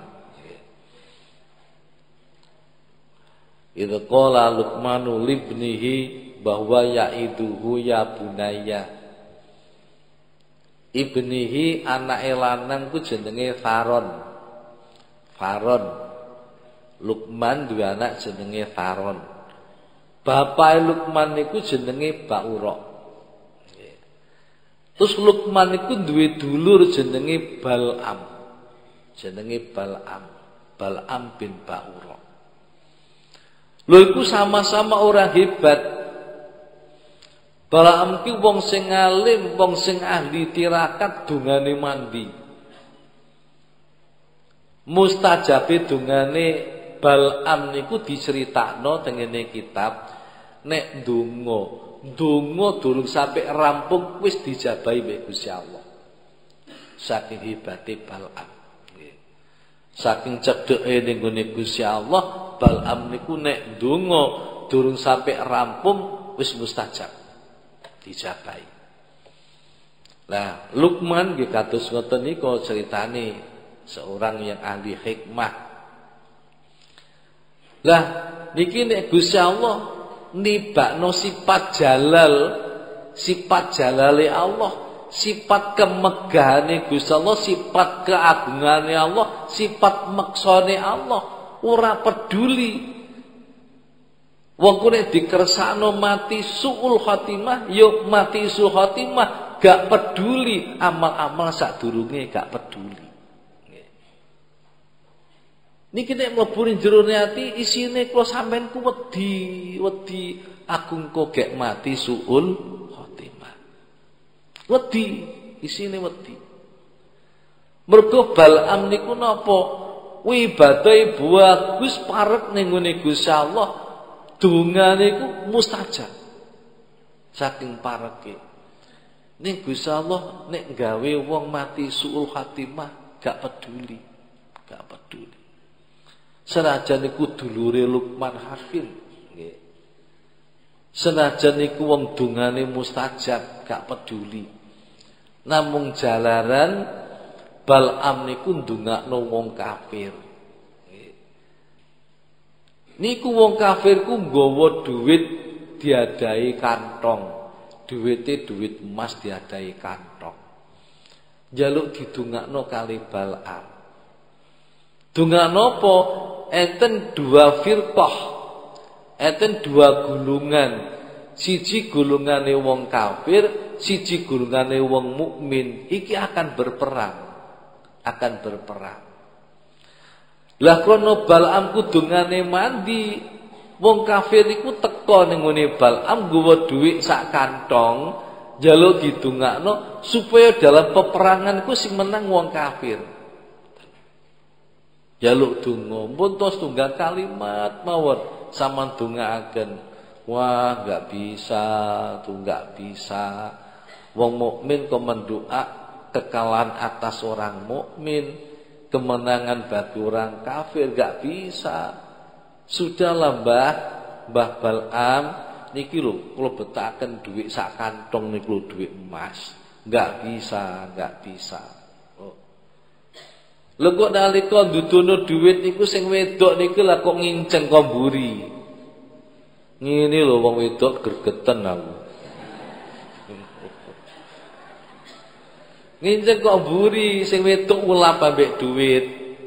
Idza qala Luqmanu libnihi bahwa ya'iduhu ya bunayya. Ibnihi anake lanang ku jenenge Faron. Luqman duwe anak jenenge Faron. Bapake Luqman niku jenenge Ba'urok. Terus Luqman iku duwe dulur jenenge Bal'am. Bal'am bin Ba'ura. Lho iku sama-sama orang hebat. Bal'am ki wong sing alim, wong sing ahli tirakat dungane mandi. Mustajabe dungane Bal'am niku diceritakno tengene kitab nek ndonga durung sampai rampung wis dijabahi mbek Gusti Allah. Saking hebate Bal'am. Saking cedheke ning gone Gusti Allah, Bal'am niku nek ndonga durung sampai rampung wis mustajab. Dijabahi. Lah, Luqman nggih kados ngoten niku ceritane seorang yang ahli hikmah. Lah, niki nek Gusti Allah nibakno sifat jalale Allah, sifat kemegahane Gusti Allah, sifat keagungane Allah, sifat maksane Allah, ora peduli. Wong nek dikersakno mati suul khatimah, yo mati suul khatimah, gak peduli amal-amal sadurunge, gak peduli. Niki nek mlebu ning jero ati isine kula sampean ku wedi aku engko gek mati suul khotimah. Wedi, isine wedi. Mergo Bal'am niku napa? Ibadahe bagus parek ning ngene Gusti Allah. Dungane iku mustajab. Saking pareke. Ning Gusti Allah nek gawe wong mati suul khotimah gak peduli. Gak peduli. Senajan iku dulure Luqman Hakim, nggih. Senajan iku wong dungane mustajab gak peduli. Namung jalaran Bal'am niku ndongakno wong kafir. Niku wong kafir ku nggawa duit diadai kantong. Duwite duit emas diadai kantong. Njaluk didongakno kali Bal'am. Dongakno apa? Enten dua firqah. Enten dua gulungan. Siji gulungane wong kafir, siji gulungane wong mukmin. Iki akan berperang. Akan berperang. Lah krono Bal'am kudungane mandi, wong kafir iku teka ning ngene Bal'am nggawa dhuwit sak kantong, njaluk didongakno supaya dalam peperangan ku sing menang wong kafir. Njaluk donga, pun tos tunggal kalimat mawon sampean dongaaken. Wah, enggak bisa, tuh enggak bisa. Wong mukmin kok mendoa kekalahan atas orang mukmin, kemenangan bagi orang kafir, gak bisa. Sudahlah Mbah Bal'am niki lho kula betaken dhuwit sak kantong niku dhuwit emas. Gak bisa, gak bisa. Oh. Lha kok nalika ndudono dhuwit niku sing wedok niku lah kok nginceng kok mburi. Ngene lho wong wedok gregeten aku. Nginceng kok mburi sing wedok ulap ambek dhuwit.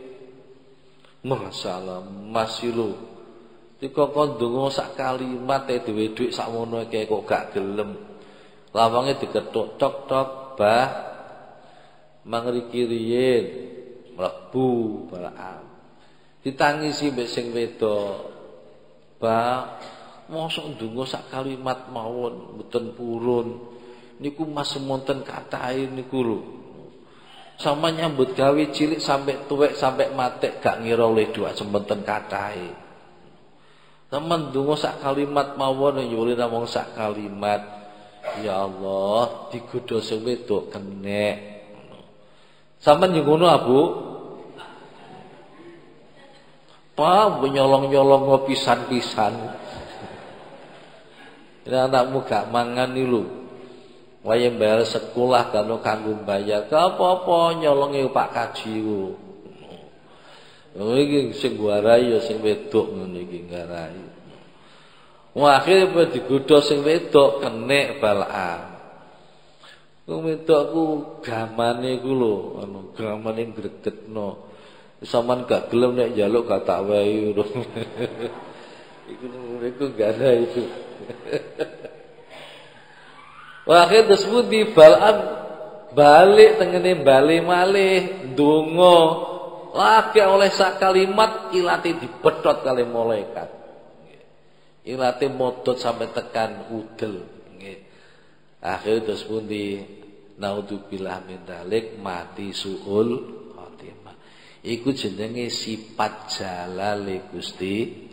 Masalah masih lho. Dika kon ndonga sak kalimat dhewe dhuwit sakmono iki kok gak gelem. Lawange dikethuk tok-tok, Bah. Mangriki riyin mlebu Bal'am. Ditangisi mbek sing wedok. Bah, mosok ndonga sak kalimat mawon mboten purun. Niku mas semonten katahe niku lho. Sama nyambut gawe cilik sampai tuwek sampai matek gak ngira oleh doa semonten katahe. Temen ndonga sak kalimat mawon nyuwun namung sak kalimat. Ya Allah, digodho sing wedok kenek. Sampeyan yo ngono, Bu. Pa nyolong-nyolong pisan-pisan. Nek anakmu gak mangan iki lho. Wae bayar sekolah karo kanggo bayar. Ka apa-apa nyolonge Pak Kaji ku. Oh iki sing ngwarai ya sing wedok ngono iki ngarai. Wah akhire apa digodho sing wedok kenek Bal'am. Wong wedokku gamane ku lho, anu gamane gregetno. Saman gak gelem nek njaluk gak tak wae. Iku gak ada itu. Akhir tersebut di Bal'am balik tengene bali malih ndonga lagi oleh sak kalimat ilate dibethot kali malaikat. Ilate modot sampai tekan udel nggih. Akhir tersebut di naudzubillah min dzalik mati suul khotimah. Iku jenenge sifat jalale Gusti.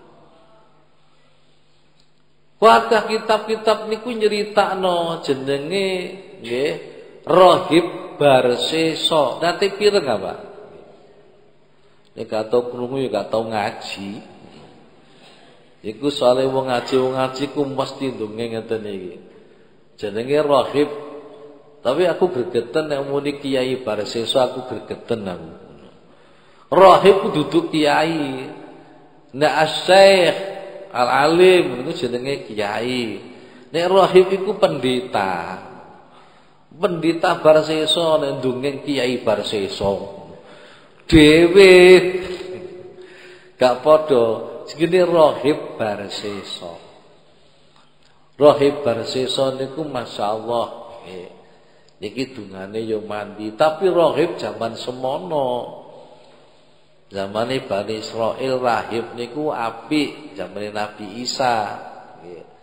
Wakah kitab-kitab niku nyeritakno jenenge nggih Rahib Barsesa. Nate pireng apa? Nek gak tau krungu ya gak tau ngaji. Iku soalé wong ngaji ku mesti ndonge ngeten iki. Jenenge Rahib. Tapi aku gregeten nek muni Kiai Barsesa aku gregeten aku. Rahib ku duduk kiai. Nek Asy-Syaikh Al-Alim itu jenenge kiai. Nek rahib iku pendeta. Pendeta Barsesa nek ndongeng Kiai Barsesa. Dhewe gak padha. Jenenge rahib Barsesa. Rahib Barsesa niku masyaallah nggih. Niki dungane yo mandi, tapi rahib zaman semono. Zamane Bani Israil rahib niku apik, zamane Nabi Isa.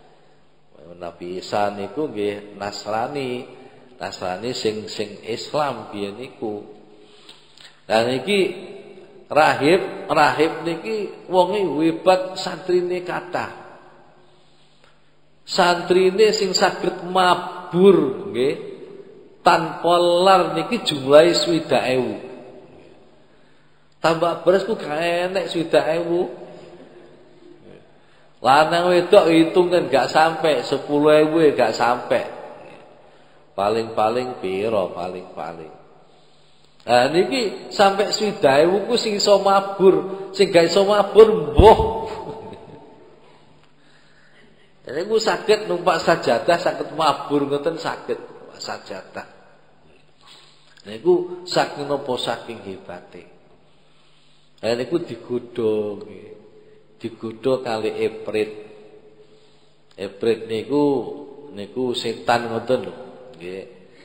Nabi Isa niku nggih Nasrani. Nasrani sing Islam biyen niku. Lah niki rahib niki wonge hebat, santrine kathah. Santrine sing saged mabur nggih tanpa lar niki jumlahe 60.000. Tambah beres ku gak enek 60.000. Lanang wedok hitung kan gak sampai 10.000 gak sampai. Paling-paling piro paling-paling. Nah niki sampai 60.000 ku sing iso mabur, sing gak iso mabur mbuh. Ini ku saged numpak sajadah, saged mabur ngoten saged sajadah. Niku saking napa saking hebate. Lah niku digodho nggih. Digodho kali Eprit. Eprit niku setan ngoten lho, nggih.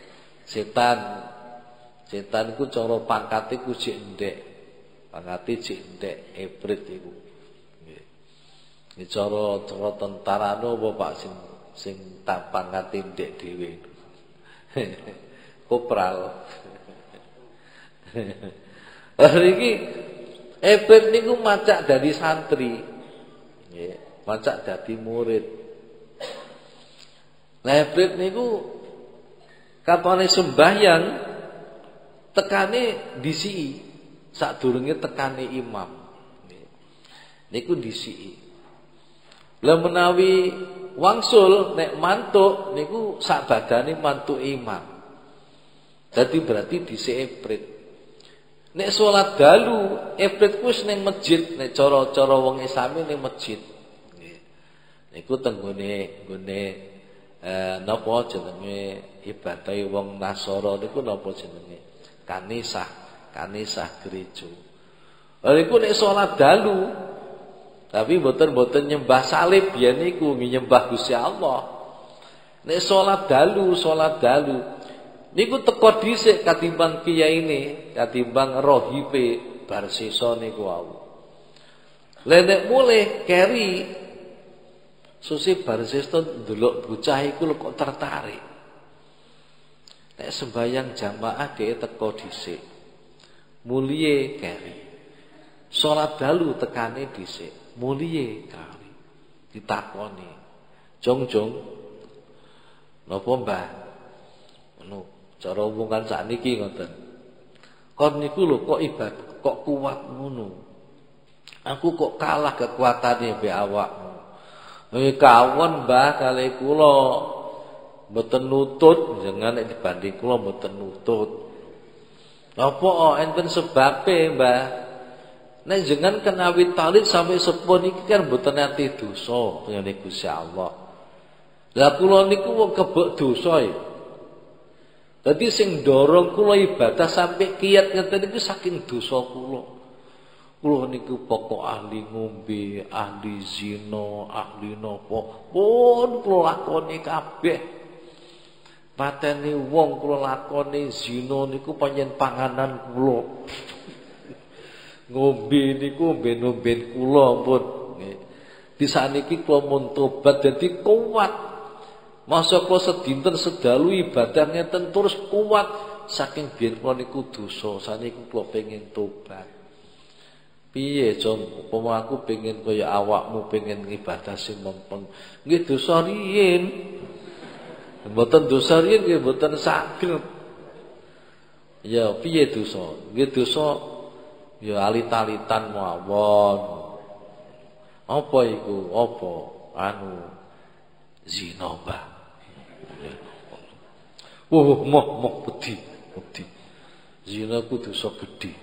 Setan iku cara pangkate ku jek ndek. Pangkate jek ndek Eprit iku. Nggih. Iki cara tentarane apa Pak sing pangkate ndek dhewe. Kopral. Iki Eprit niku macak dari santri. Nggih, macak dadi murid. Lah Eprit niku kapane sembahyang tekane disiki sadurunge tekane imam. Nggih. Niku disiki. Lah menawi wangsul nek mantuk niku sak badane mantuk imam. Dadi berarti dhisik Eprit. Nek salat dalu, Eprit ku wis ning masjid, nek cara wong Islami ning masjid. Nggih. Niku tenggone napa jenenge ibadah wong Nasara niku napa jenenge? Kanisah gereja. Lha niku nek salat dalu, tapi mboten nyembah salib yen niku nyembah Gusti Allah. Nek salat dalu niku teko dhisik katimbang kiyaine, katimbang rohibe bar sesa niku wau. Lah nek mulih keri susih bar sesa ndelok bocah iku lho kok tertarik. Nek sembayang jamaah dhek teko dhisik. Muliye keri. Salat dalu tekane dhisik. Muliye keri. Ditakoni. Jong. Napa Mbah? Ngono. Cara omongan sakniki ngoten. Kon niku lho kok ibadah kok kuat ngono. Aku kok kalah kekuatane mbek awakmu. Kawon Mbah kali kula mboten nutut, jenengan nek dibanding kula mboten nutut. Napa enten sebabe Mbah? Nek jenengan kenawi talit sampai sepun iki kan mboten ati dosa ngene Gusti Allah. Lah kula niku wong kebek dosa ya. Dadi sing dorong kula ibadah sampai kiat ngeten niku saking dosa kula. Kula niku pokok ahli ngombe, ahli zina, ahli napa. Pun kula lakoni kabeh. Pateni wong kula lakoni zina niku panjen panganan kula. Ngombe niku ben-ben kula pun nggih. Di saniki kula mun tobat dadi kuat. Masa kula sedinten sedalu ibadah ngeten terus kuat saking biyen kula niku dosa, saniki kula pengin tobat. Piye, Jom? Upama aku pengin kaya awakmu pengin ibadah sing mempeng. Nggih dosa riyin. Mboten dosa riyin nggih mboten saged. Ya piye dosa? Nggih dosa ya alit-alitan mawon. Apa iku? Apa? Zina, Mbah. Moh pedhi. Zina ku dosa gedhe,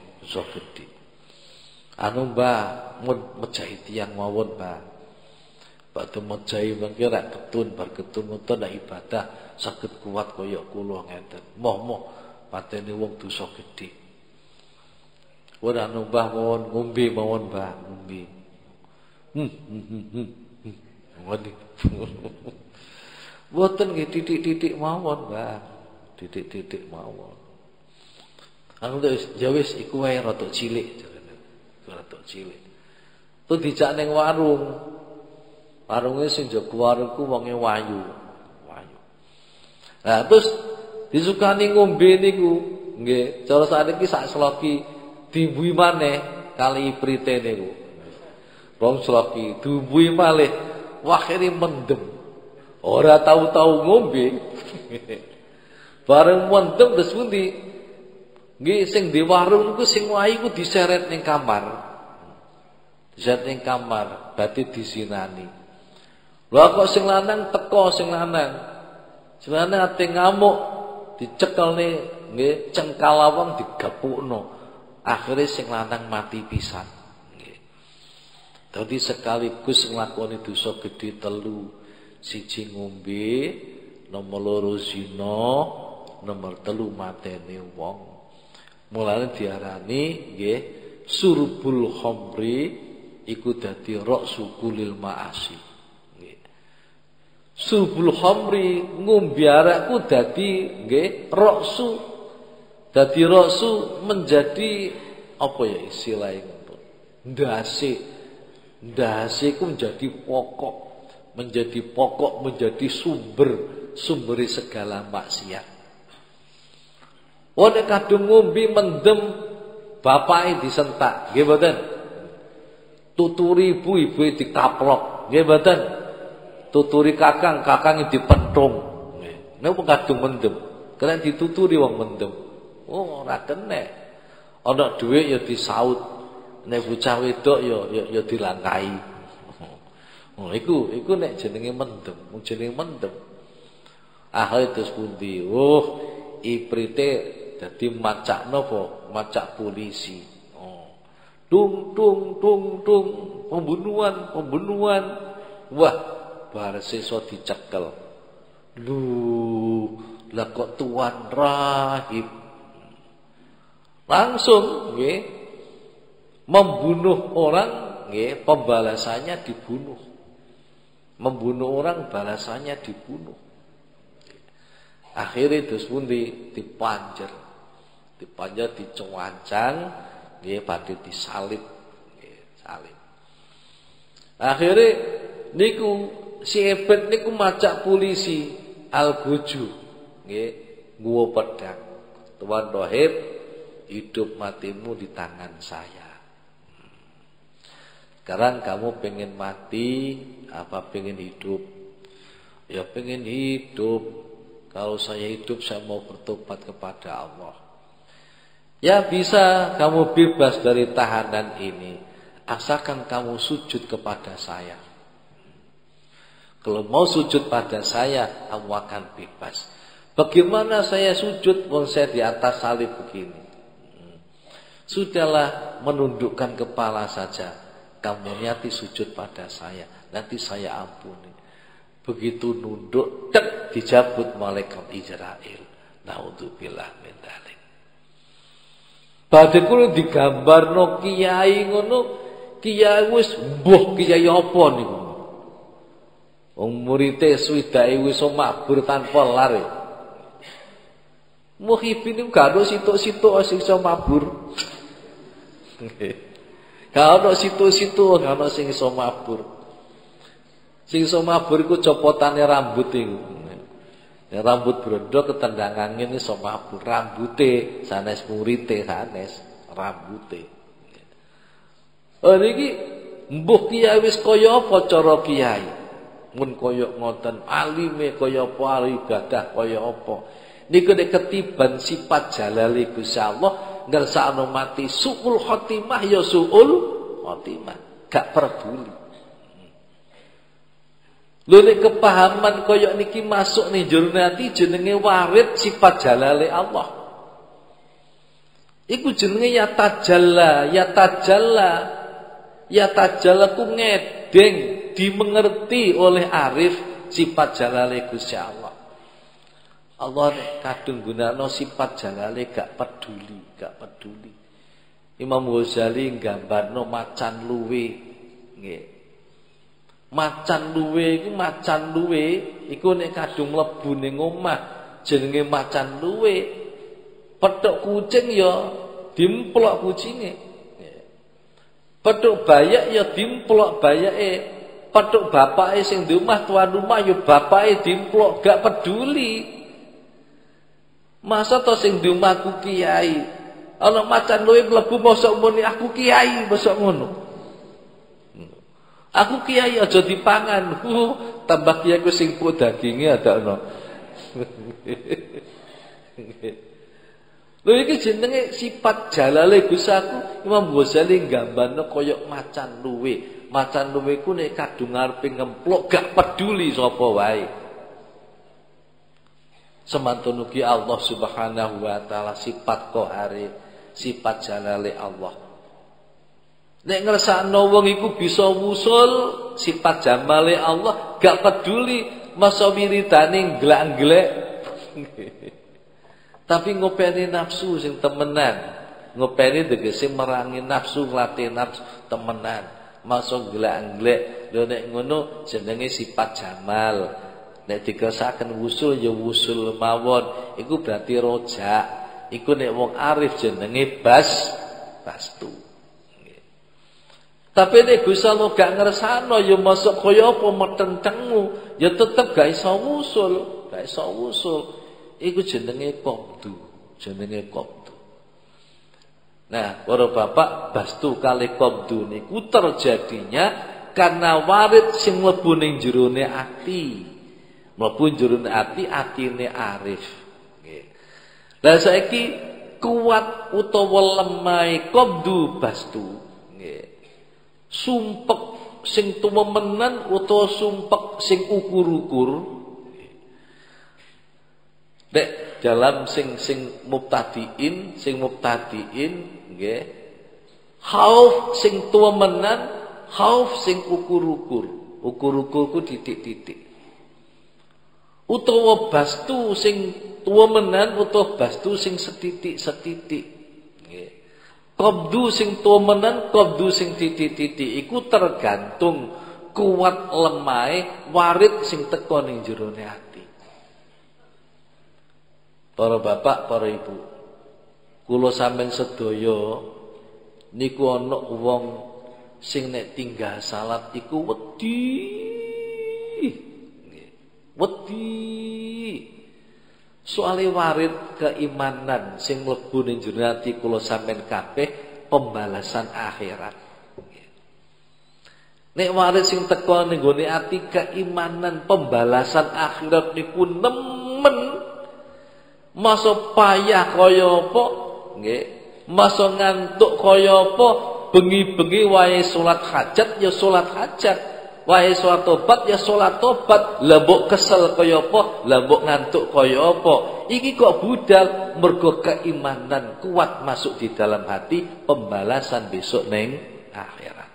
Mbah, mun mejahi tiyang mawon, Mbah. Badhe mejahi mengke rek ketun bar ketun ngoten nek ibadah saged kuat kaya kula ngeten. Moh patene wong dosa gedhe. Ora Mbah mawon ngombe mawon, Mbah, ngombe. Ngene. Mboten nggih titik-titik mawon, Mbah. Titik-titik mawon. Aku wis iku wae rada cilik. Rada cilik. Tu dijak ning warung. Warunge sing jaga warungku wonge wayu. Nah, terus disukani ngombe niku, nggih, cara sakniki sak sloki dibuhi maneh kali iprite niku. Wong sloki dibuhi malih, akhire mendem. Ora tahu-tahu ngombe. Bareng mendem terus pundi? Nggih, sing di warung niku sing wayu ku diseret ning kamar. Diseret ning kamar, berarti disinani. Lha kok sing lanang teko sing lanang. Sebenarnya ate ngamuk dicekelne nggih cengkal lawang digepukno. Akhire sing lanang mati pisan. Nggih. Dadi sekaligus nglakoni dosa gedhe 3. Siji ngombe, nomor 2 zina, nomor 3 mateni wong. Mulane diarani nggih surbul khamri iku dadi ra'su kulil ma'asi. Surbul khamri ngombe arak ku dadi nggih ra'su. Dadi ra'su menjadi apa ya istilahnya ngono. Ndase ku menjadi pokok, menjadi sumber segala maksiat. Nek kadung ngombe mendem bapake disentak, nggih mboten. Tuturi ibu-ibu dikaplok, nggih mboten. Tuturi kakang dipetung. Nek kadung mendem, kena dituturi wong mendem. Oh, ora kena. Ana dhuwit ya disaut, nek bocah wedok ya dilangkai. Oh, iku nek jenenge mendem, jenenge mendem. Akhire terus pundi? Oh, iprite dadi macak napa? Macak polisi. Oh. Dung pembunuhan. Wah, bar sesuk dicekel. Lah kok tuan rahib. Langsung nggih membunuh orang nggih pembalasannya dibunuh. Membunuh orang balasannya dibunuh. Akhirnya terus pundi dipanjer. Dipanjer dicuancang nggih badhe disalib nggih salib. Akhirnya niku si Ebet niku macak polisi Al-Goju nggih nggawa pedang. Tuan Rahib, hidup matimu di tangan saya. Sekarang kamu pengen mati apa pengen hidup? Ya pengen hidup. Kalau saya hidup saya mau bertobat kepada Allah. Ya bisa kamu bebas dari tahanan ini, asalkan kamu sujud kepada saya. Kalau mau sujud pada saya, kamu akan bebas. Bagaimana saya sujud wong saya di atas salib begini? Sudahlah, menundukkan kepala saja. Kamu niati sujud pada saya, nanti saya ampuni. Begitu nunduk, tek dicabut malaikat Israil. Naudzubillah min dzalik. Badhe kula digambarno kiai ngono, kiai wis mbuh kiai apa niku. Wong murite swidake wis mabur tanpa lar. Muhibin niku gak ono situk-situk sing iso mabur. Gak ono situk-situk, gak ono sing iso mabur. Sing iso mabur iku copotane rambut iku. Ya rambut brondok ketendang angin iso mabur, rambute sanes murite sanes rambute. Oh niki mbuh kiai wis kaya apa cara kiai? Mun kaya ngoten, alime kaya apa, ibadah kaya apa. Niku nek ketiban sifat jalale Gusti Allah ngersakno mati suul khotimah ya suul khotimah, gak peduli. Lho nek kepahaman kaya niki masuk ning jero ati jenenge warid sifat jalale Allah. Iku jenenge ya tajalla ku ngedeng dimengerti oleh arif sifat jalale Gusti Allah. Allah nek kadung gunakno sifat jalale gak peduli. Imam Ghazali nggambarno macan luwe nggih. Macan luwe iku nek kadung mlebu ning omah jenenge macan luwe. Petuk kucing ya dimplok kucinge. Petuk bayak ya dimplok bayake. Petuk bapake sing di omah tuan rumah ya bapake dimplok gak peduli. Masa to sing di omah aku kiai. Ana macan luwih mlebu mosok muni aku kiai mosok ngono. Aku kiai aja dipangan. Tambah kiai ku sing pu daginge adakno. Lho iki jenenge sifat jalale Gusti aku. Imam Ghazali gambarno kaya macan luwih. Macan luwih ku nek kadung arepe ngemplok gak peduli sapa wae. Semantun ugi Allah Subhanahu wa taala sifat qahare, sifat jalale Allah. Nek ngersakno wong iku bisa wusul sifat jamale Allah gak peduli masa wiridane glak-glek. Tapi ngopeni nafsu sing temenan. Ngopeni tegese merangi nafsu, nglatih nafsu temenan. Masuk glak-glek. Lho nek ngono jenenge sifat jamal. Nek dikesaken wusul ya wusul mawon. Iku berarti rojak. Iku nek wong arif jenenge bastu. Tapi nek Gusti Allah gak ngersakno ya masuk kaya apa metentengmu, ya tetep gak iso wusul, gak iso wusul. Iku jenenge qabdu, jenenge qabdu. Nah, para bapak, bastu kali qabdu niku terjadinya karena warid sing mlebu ning jerone ati. Mlebu jerone ati, atine arif. Nggih. Lah saiki kuat utawa lemah qabdu bastu. Nggih. Sumpek sing tumemenan utawa sumpek sing ukur-ukur. Nek dalam sing mubtadiin nggih. Khauf sing tumenan, khauf sing ukur-ukur. Ukur-ukur ku titik-titik. Utawa bastu sing tumenan utawa bastu sing setitik-setitik. Nggih. Qabdu sing tumenan, qabdu sing titik-titik iku tergantung kuat lemahe warid sing teka ning jerone ati. Para bapak, para ibu, kula sampeyan sedaya niku ana wong sing nek tinggal salat iku wedi. Wedi. Soale warid keimanan sing mlebu ning jero ati kula sampeyan kabeh pembalasan akhirat. Nek warid sing teka ning gone ati keimanan pembalasan akhirat niku nemen. Masa payah kaya apa? Nggih. Masa ngantuk kaya apa? Bengi-bengi wae salat hajat ya salat hajat. Wae salat tobat ya salat tobat. Lah mbok kesel kaya apa? Lah mbok ngantuk kaya apa? Iki kok budal mergo keimanan kuat masuk di dalam hati, pembalasan besok ning akhirat.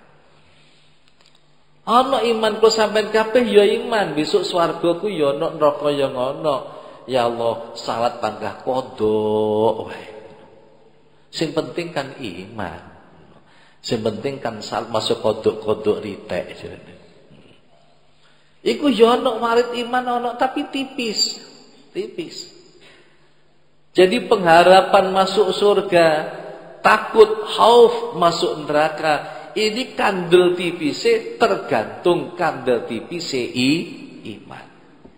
Ana iman ku sampean kabeh ya iman, besok swarga ku ya ana, neraka ya ngono. Ya Allah, salat panggah kodok wae. Sing penting kan iman. Sing penting kan salat masuk kodok-kodok ritek jane. Iku yo ana warid iman ana tapi tipis. Tipis. Jadi pengharapan masuk surga, takut khauf masuk neraka, ini kandel tipise tergantung kandel tipise iman.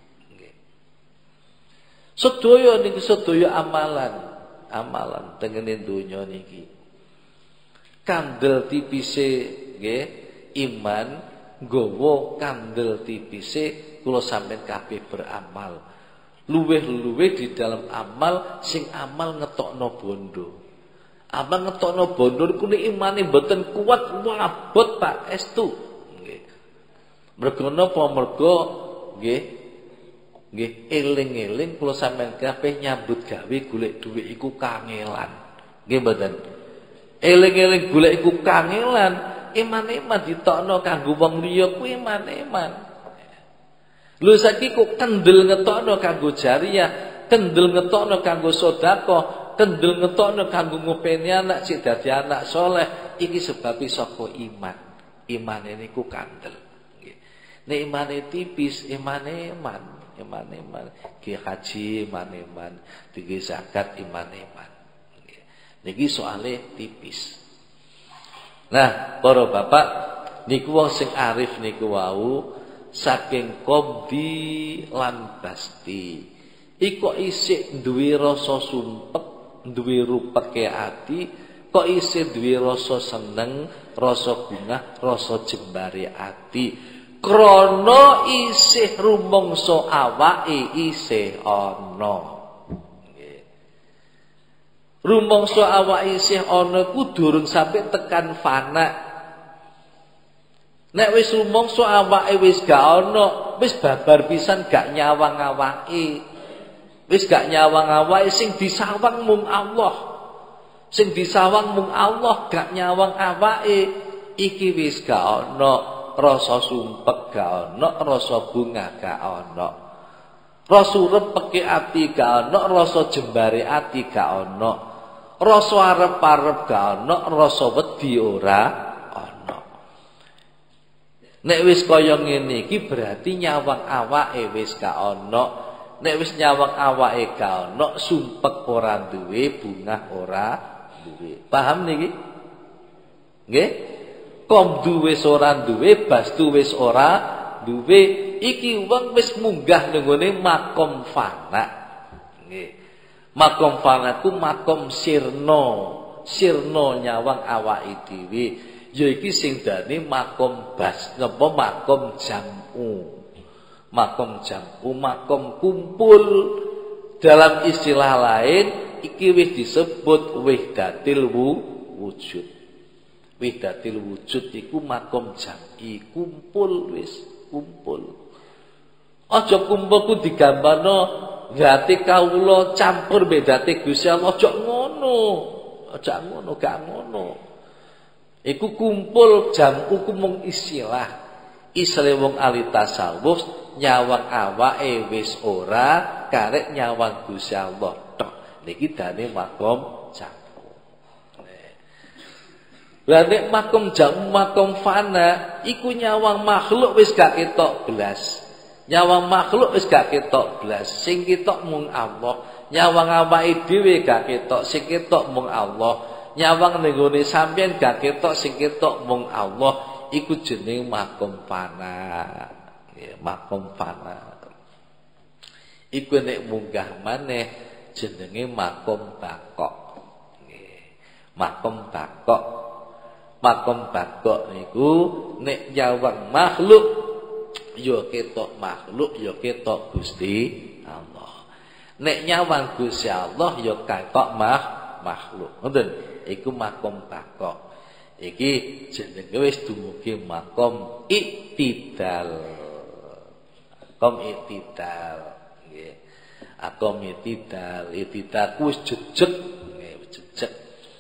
Sedaya niki sedaya amalan tengene donya niki. Kandel tipise nggih iman nggawa kandel tipise kula sampeyan kabeh beramal. Luweh-luweh di dalam amal sing amal ngetokno bondo. Amal ngetokno bondo niku nek imane mboten kuat wabot Pak estu. Nggih. Mergo napa? Mergo nggih nggih eling-eling kula sampeyan kabeh nyambut gawe golek dhuwit iku kangelan. Nggih mboten. Eling-eling golek iku kangelan, iman-iman ditokno kanggo wong liya kuwi iman-iman. Lho saiki kok kendel ngetokno kanggo jariah, kendel ngetokno kanggo sedekah, kendel ngetokno kanggo ngopeni anak sing dadi anak saleh, iki sebab saka iman. Imane niku kandel. Nggih. Nek imane tipis, imane-iman. Iman-iman, ki haji iman-iman, diki zakat iman-iman. Niki soalnya tipis. Nah, para bapak, niku wong sing arif niku wau saking qabdi lan basti. Iku isih duwe rasa sumpek, duwe rupeke ati, kok isih duwe rasa seneng, rasa bungah, rasa jembare ati. Krana isih rumangsa awake isih ana. Nggih. Rumangsa awake isih ana ku durung sampe tekan fana. Nek wis rumangsa awake wis gak ana, wis babar pisan gak nyawang awake. Wis gak nyawang awake sing disawang mung Allah. Sing disawang mung Allah gak nyawang awake. Iki wis gak ana rasa sumpek gak ana, rasa bunga gak ana. Rasa repeke ati gak ana, rasa jembare ati gak ana. Rasa arep-arep gak ana, rasa wedi ora ana. Nek wis kaya ngene iki berarti nyawang awake wis gak ana. Nek wis nyawang awake gak ana, sumpek ora duwe, bungah ora duwe. Paham niki? Nggih? Komdu wis ora duwe, bastu wis ora duwe. Iki wong wis munggah nenggone makom fana. Nggih. Makom fana ku makom sirna. Sirna nyawang awake dhewe. Ya iki sing dane makom bas, napa makom jamu. Makom jamu, makom kumpul. Dalam istilah lain iki wis disebut wahdatil wujud. Wahdatil wujud iku makom jam'i, kumpul wis, kumpul. Aja kumpul ku digambarno zate kawula campur bedate Gusti Allah, aja ngono. Aja ngono, gak ngono. Iku kumpul jam'u ku mung istilah. Isle wong ahli tasawuf nyawang awake wis ora karek nyawang Gusti Allah tok. Niki dane makom jamu. Lah nek makom jamu makom fana iku nyawang makhluk wis gak ketok blas. Nyawang makhluk wis gak ketok blas. Sing ketok mung Allah. Nyawang awake dhewe gak ketok, sing ketok mung Allah. Nyawang ning gone sampeyan gak ketok, sing ketok mung Allah. Iku jeneng makom fana. Ya, makom fana. Iku nek munggah maneh jenenge makom bakok. Nggih. Makom bakok. Makom bakok niku nek nyawang makhluk ya ketok makhluk, ya ketok Gusti Allah. Nek nyawang Gusti Allah ya ketok makhluk. Ngoten. Iku makom bakok. Iki jenenge wis dumugi makom iktidal. Makom iktidal nggih. Makom iktidal, iktidal wis jejeg nggih, jejeg.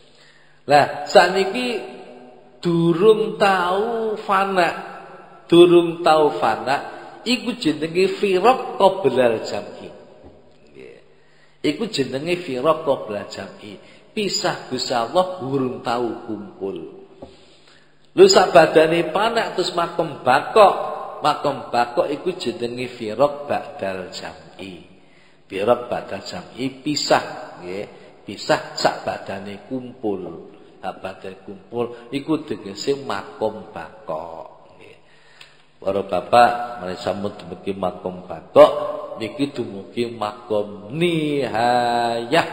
Lah sakniki durung tau fana. Durung tau fana iku jenenge firaq qoblal jam'i. Nggih. Iku jenenge firaq qoblal jam'i. Pisah Gusti Allah durung tau kumpul. Lu sak badane panak terus makom bakok. Makom bakok iku jenenge firaq ba'dal jam'i. Firaq ba'dal jam'i pisah nggih. Pisah sak badane kumpul. Sak badane kumpul iku tegese makom bakok nggih. Para bapak menawi sampun dumugi makom bakok niki dumugi makom nihayah.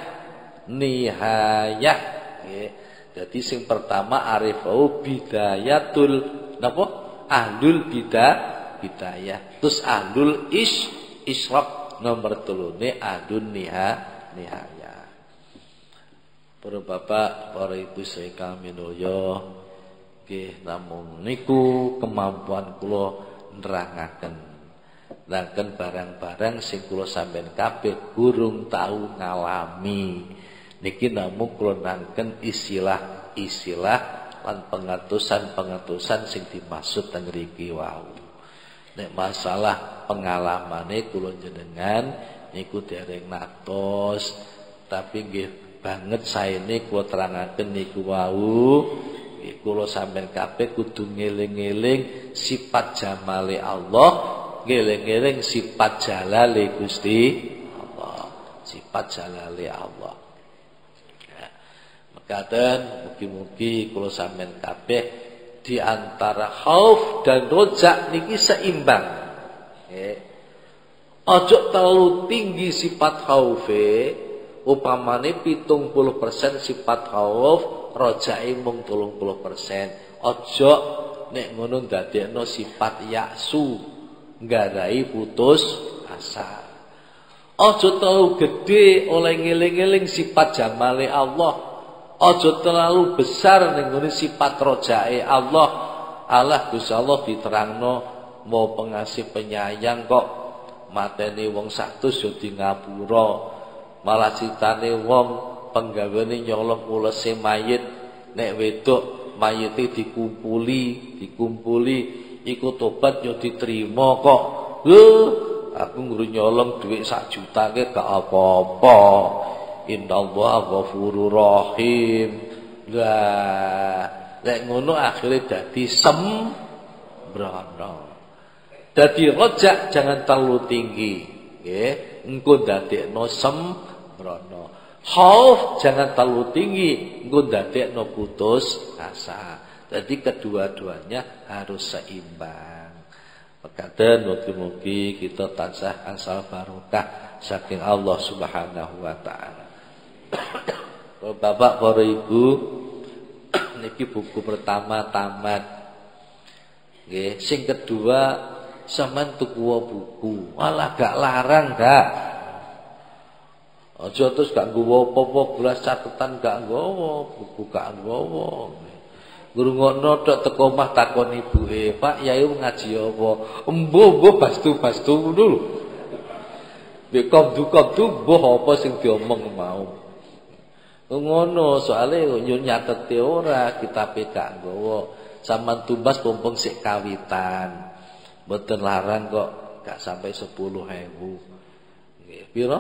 Nihayah nggih. Jadi sing pertama arifau bidayatul napa? Ahlul bidayah. Terus ahlul isyraq nomor 3 ahlun nihayah. Para bapak, para ibu sekalian minulya, nggih namung niku kemampuan kula nerangaken. Nerangaken barang-barang sing kula sampeyan kabeh gurung tau ngalami. Niki namung kula nangken istilah-istilah lan pengatusan-pengatusan sing dimaksud teng mriki wau. Nek masalah pengalamane kula jenengan niku dereng natos, tapi nggih banget saene kula terangaken niku wau. Nggih kula sampeyan kabeh kudu ngeling-eling sifat jamale Allah, ngeling-eling sifat jalale Gusti Allah. Sifat jalale Allah. Katen mugi-mugi kula sampeyan kabeh di antara khauf dan roja niki seimbang. Ojo terlalu tinggi sifat khaufe, upamane 70% sifat khauf, rojae mung 30%. Ojo nek ngono ndadekno sifat yaksu, nggarai putus asa. Ojo terlalu gede oleh ngeling-eling sifat jamale Allah. Ojo terlalu besar ning ngene sifat rojae Allah. Allah Gusti Allah diterangno mau pengasih penyayang kok. Mateni wong 100 yo di ngapura. Malah citane wong penggaweane nyolong ulese mayit. Nek wedok mayite dikumpuli iku tobat yo diterima kok. Aku nguru nyolong duit 1 juta ke gak apa-apa. Innallaha ghafurur rahim. Lah, nek ngono akhire dadi sembrono. Dadi rojak jangan terlalu tinggi, nggih. Engko ndadekno sembrono. Khauf jangan terlalu tinggi, engko ndadekno putus asa. Jadi kedua-duanya harus seimbang. Mekaten mugi-mugi kita tansah asal barokah saking Allah Subhanahu wa taala. Bapak para Ibu, niki buku pertama tamat. Nggih, sing kedua sampean tuku buku. Malah gak larang gak. Aja terus gak nggawa apa-apa gelas catetan gak nggawa, buku gak nggawa. Ngrungokno tok teko omah takon ibuke, "Pak, yai ngaji apa?" Embuh bastu-bastu dulu. Nek komdu-komdu mbuh apa sing diomong mau. Ngono soalé yo nyatete ora kitabe gak nggawa. Sampeyan tumbas pompong sik kawitan. Mboten larang kok gak sampai 10.000. Nggih, pira?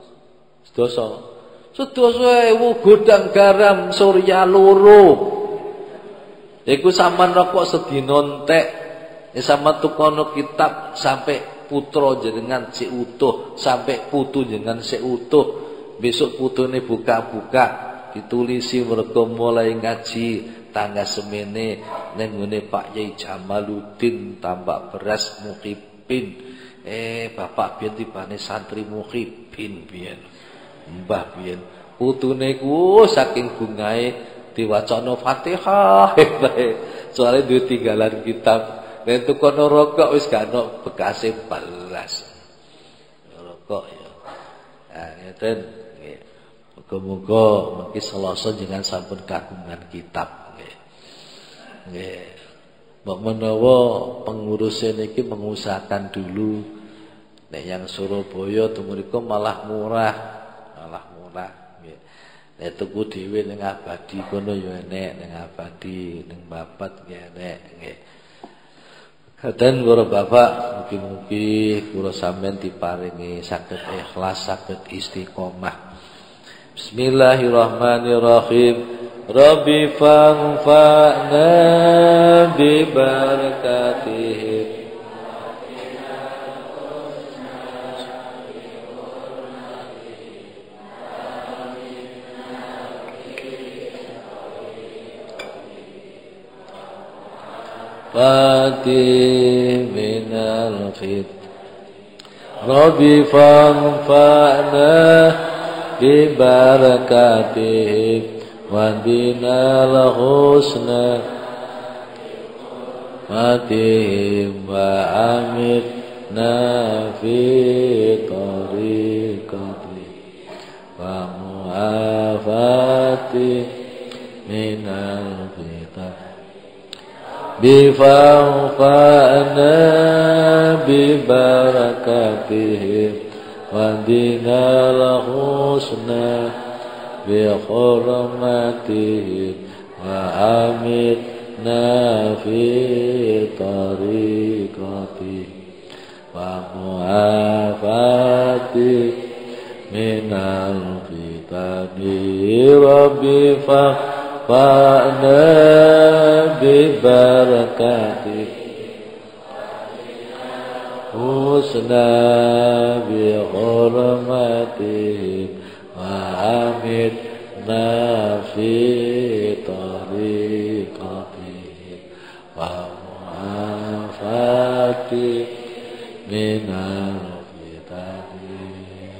Sedasa 1000 godang garam surya loro. Iku sampean rokok sedina entek. Nek sampean tukono kitab sampai putra jenengan sik utuh, sampai putu jenengan sik utuh. Besok putune buka-buka ditulisi mergo mulai ngaji tangga semene ning ngene Pak Yai Jamaluddin Tambak Beras Muhibin. Bapak biyen tibane santri Muhibin biyen. Mbah biyen putune ku saking bungae diwacana Fatihah. Soale duwe tinggalan kitab. Nek tukono rokok wis gak ono bekase belas. Rokok ya. Nah, ngeten. Muga-muga mengki Selasa jenengan sampun kagungan kitab nggih. Nggih. Mbok menawa pengurus niki mengusahakan dulu nek yang Surabaya tumuriko malah murah nggih. Nek tuku dhewe ning Abadi kono ya enek, ning Abadi, ning Babat nggih enek nggih. Katen kula Bapak mugi-mugi kula sampeyan diparingi saged ikhlas, saged istiqomah. Bismillahirrahmanirrahim. Rabbi fanfa'na bi barakatihi. Fatih minal fit. Rabbi fanfa'na bi barakatihi wa dinal husna fatihim wa amitna fi tariqati wa mu'afati minal fitan bi fanfa'na bi barakatihi wa husna bi hurmatihi wa amitna fi tariqati wa mu'afati minal fitani rabbi fa'na bi barakati husna bi hurmatihi wa amitna fi tariqatihi minal fitani.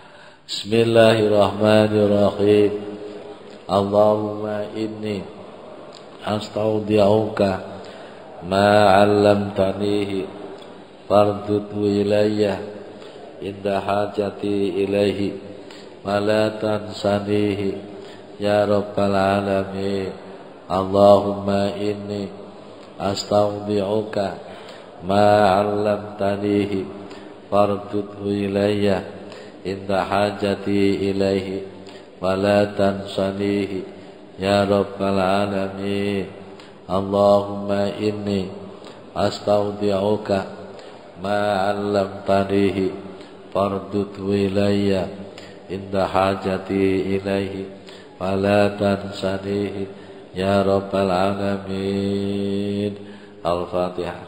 Bismillahirrahmanirrahim. Allahumma inni astaudi'uka ma 'allamtanihi fardudhu ilayya inda hajati ilaihi wa la tansanihi ya rabbal alamin. Allahumma inni astaudi'uka ma 'allamtanihi fardudhu ilayya inda hajati ilaihi wa la tansanihi ya rabbal alamin. Allahumma inni astaudi'uka ma 'allamtanihi fardudhu ilayya inda hajati ilaihi wa la tansanihi ya rabbal alamin. Al-Fatihah.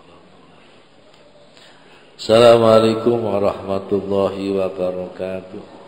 Assalamualaikum warahmatullahi wabarakatuh.